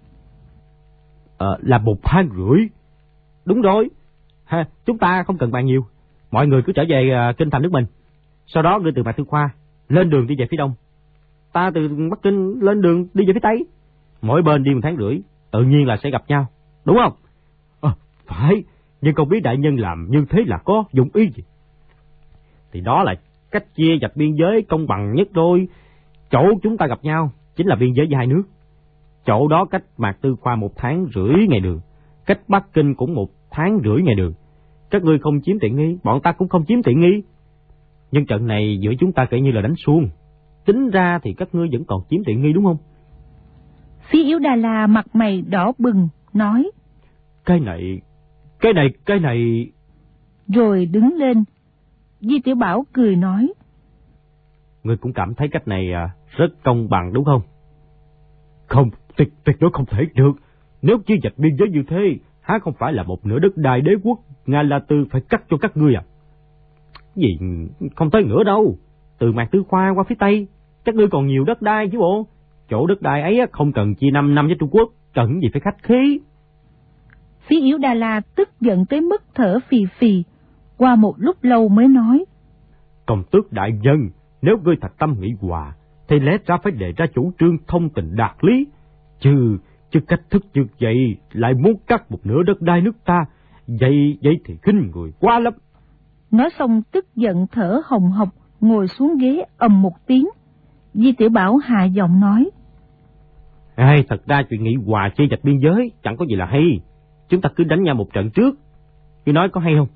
[SPEAKER 4] Ờ, là một tháng rưỡi. Đúng rồi. Ha, chúng ta không cần bàn nhiều. Mọi người cứ trở về uh, kinh thành nước mình. Sau đó ngươi từ Mạc Tư Khoa lên đường đi về phía đông. Ta từ Bắc Kinh lên đường đi về phía tây. Mỗi bên đi một tháng rưỡi, tự nhiên là sẽ gặp nhau, đúng không? Ờ, phải. Nhưng không biết đại nhân làm như thế là có dụng ý gì? Thì đó là cách chia dạch biên giới công bằng nhất rồi. Chỗ chúng ta gặp nhau chính là biên giới với hai nước. Chỗ đó cách Mạc Tư Khoa một tháng rưỡi ngày đường, cách Bắc Kinh cũng một tháng rưỡi ngày đường. Các ngươi không chiếm tiện nghi, bọn ta cũng không chiếm tiện nghi. Nhưng trận này giữa chúng ta kể như là đánh suông. Tính ra thì các ngươi vẫn còn chiếm tiện nghi đúng không?
[SPEAKER 2] Phía Yếu Đà La mặt mày đỏ bừng, nói:
[SPEAKER 4] Cái này, cái này, cái này...
[SPEAKER 2] Rồi đứng lên. Di Tiểu Bảo cười nói:
[SPEAKER 4] Ngươi cũng cảm thấy cách này rất công bằng đúng không? Không, tuyệt, tuyệt đối không thể được. Nếu chia dạch biên giới như thế, há không phải là một nửa đất đai đế quốc Nga La Tư phải cắt cho các ngươi à? Gì, không tới nữa đâu. Từ Mạc Tư Khoa qua phía Tây, các ngươi còn nhiều đất đai chứ bộ. Chỗ đất đai ấy không cần chia năm năm với Trung Quốc, cần gì phải khách khí.
[SPEAKER 2] Phía Yếu Đà La tức giận tới mức thở phì phì, qua một lúc lâu mới nói:
[SPEAKER 4] Công tước đại nhân, nếu ngươi thật tâm nghị hòa, thì lẽ ra phải đề ra chủ trương thông tình đạt lý. Chứ, chứ cách thức như vậy lại muốn cắt một nửa đất đai nước ta, vậy vậy thì khinh người quá lắm.
[SPEAKER 2] Nói xong tức giận thở hồng hộc, ngồi xuống ghế ầm một tiếng. Di Tiểu Bảo hạ giọng nói:
[SPEAKER 4] Ai, thật ra chuyện nghị hòa chia dạch biên giới chẳng có gì là hay. Chúng ta cứ đánh nhau một trận trước. Ngươi nói có hay không?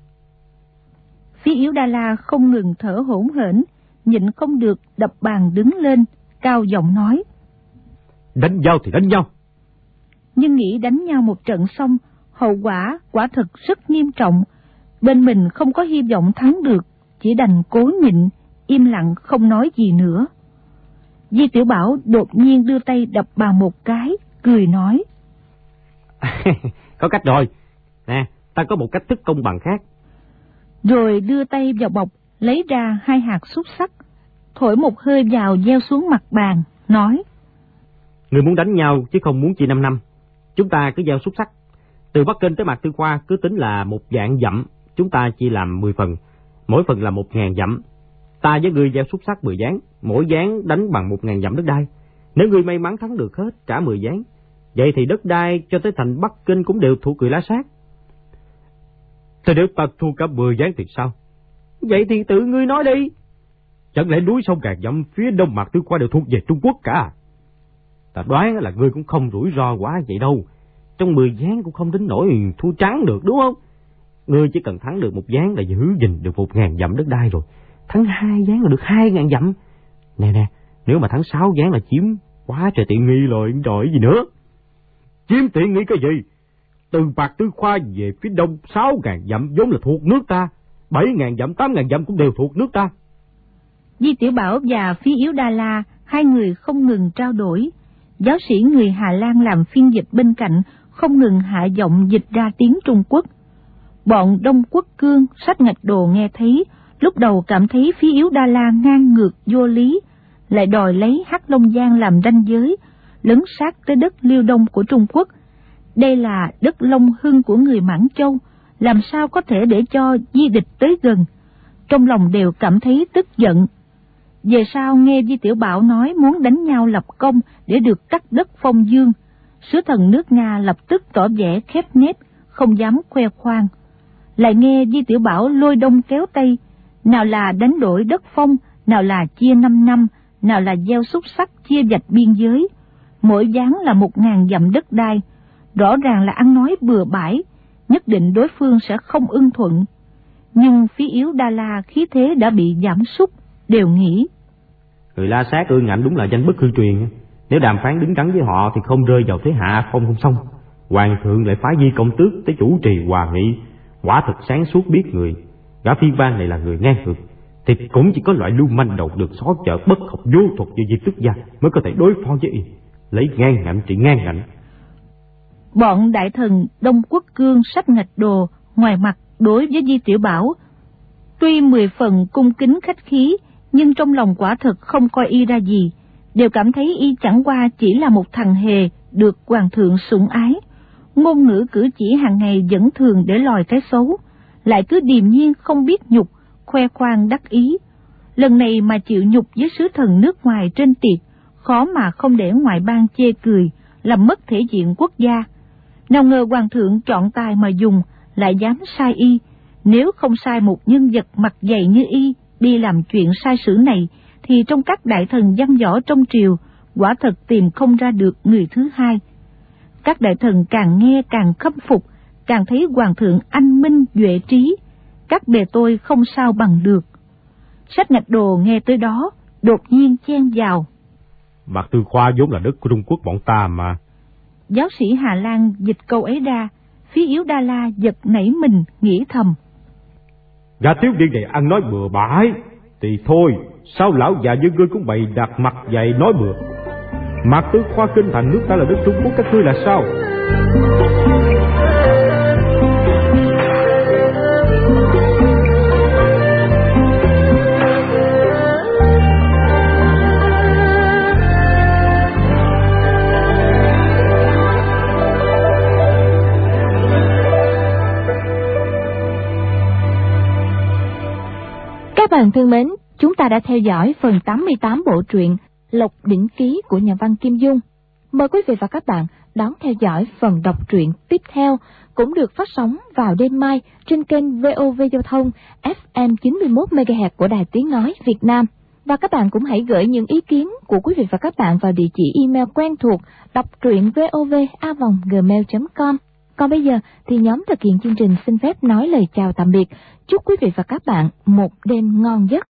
[SPEAKER 2] Phía Yếu Đà La không ngừng thở hổn hển, nhịn không được đập bàn đứng lên, cao giọng nói:
[SPEAKER 4] Đánh nhau thì đánh nhau.
[SPEAKER 2] Nhưng nghĩ đánh nhau một trận xong, hậu quả quả thật rất nghiêm trọng. Bên mình không có hy vọng thắng được, chỉ đành cố nhịn, im lặng không nói gì nữa. Di Tiểu Bảo đột nhiên đưa tay đập bàn một cái, cười nói:
[SPEAKER 4] Có cách rồi. Nè, ta có một cách thức công bằng khác.
[SPEAKER 2] Rồi đưa tay vào bọc, lấy ra hai hạt xúc xắc, thổi một hơi vào gieo xuống mặt bàn, nói:
[SPEAKER 4] Người muốn đánh nhau chứ không muốn chia năm năm. Chúng ta cứ gieo xúc xắc. Từ Bắc Kinh tới Mạc Tư Khoa cứ tính là một vạn dặm, chúng ta chia làm mười phần, mỗi phần là một ngàn dặm. Ta với ngươi gieo xúc xắc mười ván, mỗi ván đánh bằng một ngàn dặm đất đai. Nếu ngươi may mắn thắng được hết cả mười ván, vậy thì đất đai cho tới thành Bắc Kinh cũng đều thuộc người La Sát. Thế nếu ta thua cả mười ván thì sao? Vậy thì tự ngươi nói đi. Chẳng lẽ núi sông ngàn dặm phía đông Mạc Tư Khoa đều thuộc về Trung Quốc cả? Ta đoán là ngươi cũng không rủi ro quá vậy đâu. Trong mười ván cũng không đến nỗi thua trắng được đúng không? Ngươi chỉ cần thắng được một ván là giữ gìn được một ngàn dặm đất đai rồi. Thắng hai ván là được hai ngàn dặm. Nè nè, nếu mà thắng sáu ván là chiếm quá trời tiện nghi rồi, rồi gì nữa? Chiếm tiện nghi cái gì? Từ Mạc Tư Khoa về phía đông sáu ngàn dặm vốn là thuộc nước ta, bảy ngàn dặm, tám ngàn dặm cũng đều thuộc nước ta.
[SPEAKER 2] Di Tiểu Bảo và Phía Yếu Đà La, hai người không ngừng trao đổi. Giáo sĩ người Hà Lan làm phiên dịch bên cạnh không ngừng hạ giọng dịch ra tiếng Trung Quốc. Bọn Đông Quốc Cương, Sách Ngạch Đồ nghe thấy, lúc đầu cảm thấy Phí Yếu Đa La ngang ngược vô lý, lại đòi lấy Hắc Long Giang làm ranh giới, lấn sát tới đất Liêu Đông của Trung Quốc. Đây là đất Long Hưng của người Mãn Châu, làm sao có thể để cho di địch tới gần. Trong lòng đều cảm thấy tức giận. Về sau nghe Di Tiểu Bảo nói muốn đánh nhau lập công để được cắt đất Phong Dương, sứ thần nước Nga lập tức tỏ vẻ khép nép, không dám khoe khoang. Lại nghe Di Tiểu Bảo lôi đông kéo tây, nào là đánh đổi đất Phong, nào là chia năm năm, nào là gieo xúc sắc chia vạch biên giới, mỗi ván là một ngàn dặm đất đai, rõ ràng là ăn nói bừa bãi, nhất định đối phương sẽ không ưng thuận. Nhưng Phí Yếu Đa La khí thế đã bị giảm sút, đều nghĩ:
[SPEAKER 3] người La Sát ương ngạnh đúng là danh bất hư truyền, nếu đàm phán đứng đắn với họ thì không rơi vào thế hạ phong không xong. Hoàng thượng lại phái Di công tước tới chủ trì hòa nghị, quả thật sáng suốt biết người. Gã Phi Vang này là người ngang ngược, thì cũng chỉ có loại lưu manh đầu được xó chợ bất học vô thuật như Di Tước Gia mới có thể đối phó với y, lấy ngang ngạnh trị ngang ngạnh.
[SPEAKER 2] Bọn đại thần Đông Quốc Cương, Sách Ngạch Đồ ngoài mặt đối với Di Tiểu Bảo tuy mười phần cung kính khách khí, nhưng trong lòng quả thật không coi y ra gì, đều cảm thấy y chẳng qua chỉ là một thằng hề được hoàng thượng sủng ái, ngôn ngữ cử chỉ hàng ngày vẫn thường để lòi cái xấu, lại cứ điềm nhiên không biết nhục, khoe khoang đắc ý. Lần này mà chịu nhục với sứ thần nước ngoài trên tiệc, khó mà không để ngoại bang chê cười, làm mất thể diện quốc gia. Nào ngờ hoàng thượng chọn tài mà dùng, lại dám sai y. Nếu không sai một nhân vật mặt dày như y đi làm chuyện sai sử này, thì trong các đại thần văn võ trong triều, quả thật tìm không ra được người thứ hai. Các đại thần càng nghe càng khâm phục, càng thấy hoàng thượng anh minh duệ trí, các bề tôi không sao bằng được. Sách Ngạch Đồ nghe tới đó, đột nhiên chen vào:
[SPEAKER 3] Mạc Tư Khoa vốn là đất của Trung Quốc bọn ta mà.
[SPEAKER 2] Giáo sĩ Hà Lan dịch câu ấy ra, Phí Yếu Đa La giật nảy mình, nghĩ thầm:
[SPEAKER 3] Gã thiếu niên này ăn nói bừa bãi, thì thôi, sao lão già như ngươi cũng bày đặt mặt dày nói bừa. Mạc Tư Khoa kinh thành nước ta là đất Trung Quốc, các ngươi là sao?
[SPEAKER 1] Các bạn thân mến, chúng ta đã theo dõi phần tám mươi tám bộ truyện Lộc Đỉnh Ký của nhà văn Kim Dung. Mời quý vị và các bạn đón theo dõi phần đọc truyện tiếp theo, cũng được phát sóng vào đêm mai trên kênh vê o vê Giao thông ép em chín mươi mốt mê ga héc của Đài Tiếng Nói Việt Nam. Và các bạn cũng hãy gửi những ý kiến của quý vị và các bạn vào địa chỉ email quen thuộc đọc truyện vov a vòng gmail chấm com. Còn bây giờ thì nhóm thực hiện chương trình xin phép nói lời chào tạm biệt. Chúc quý vị và các bạn một đêm ngon giấc.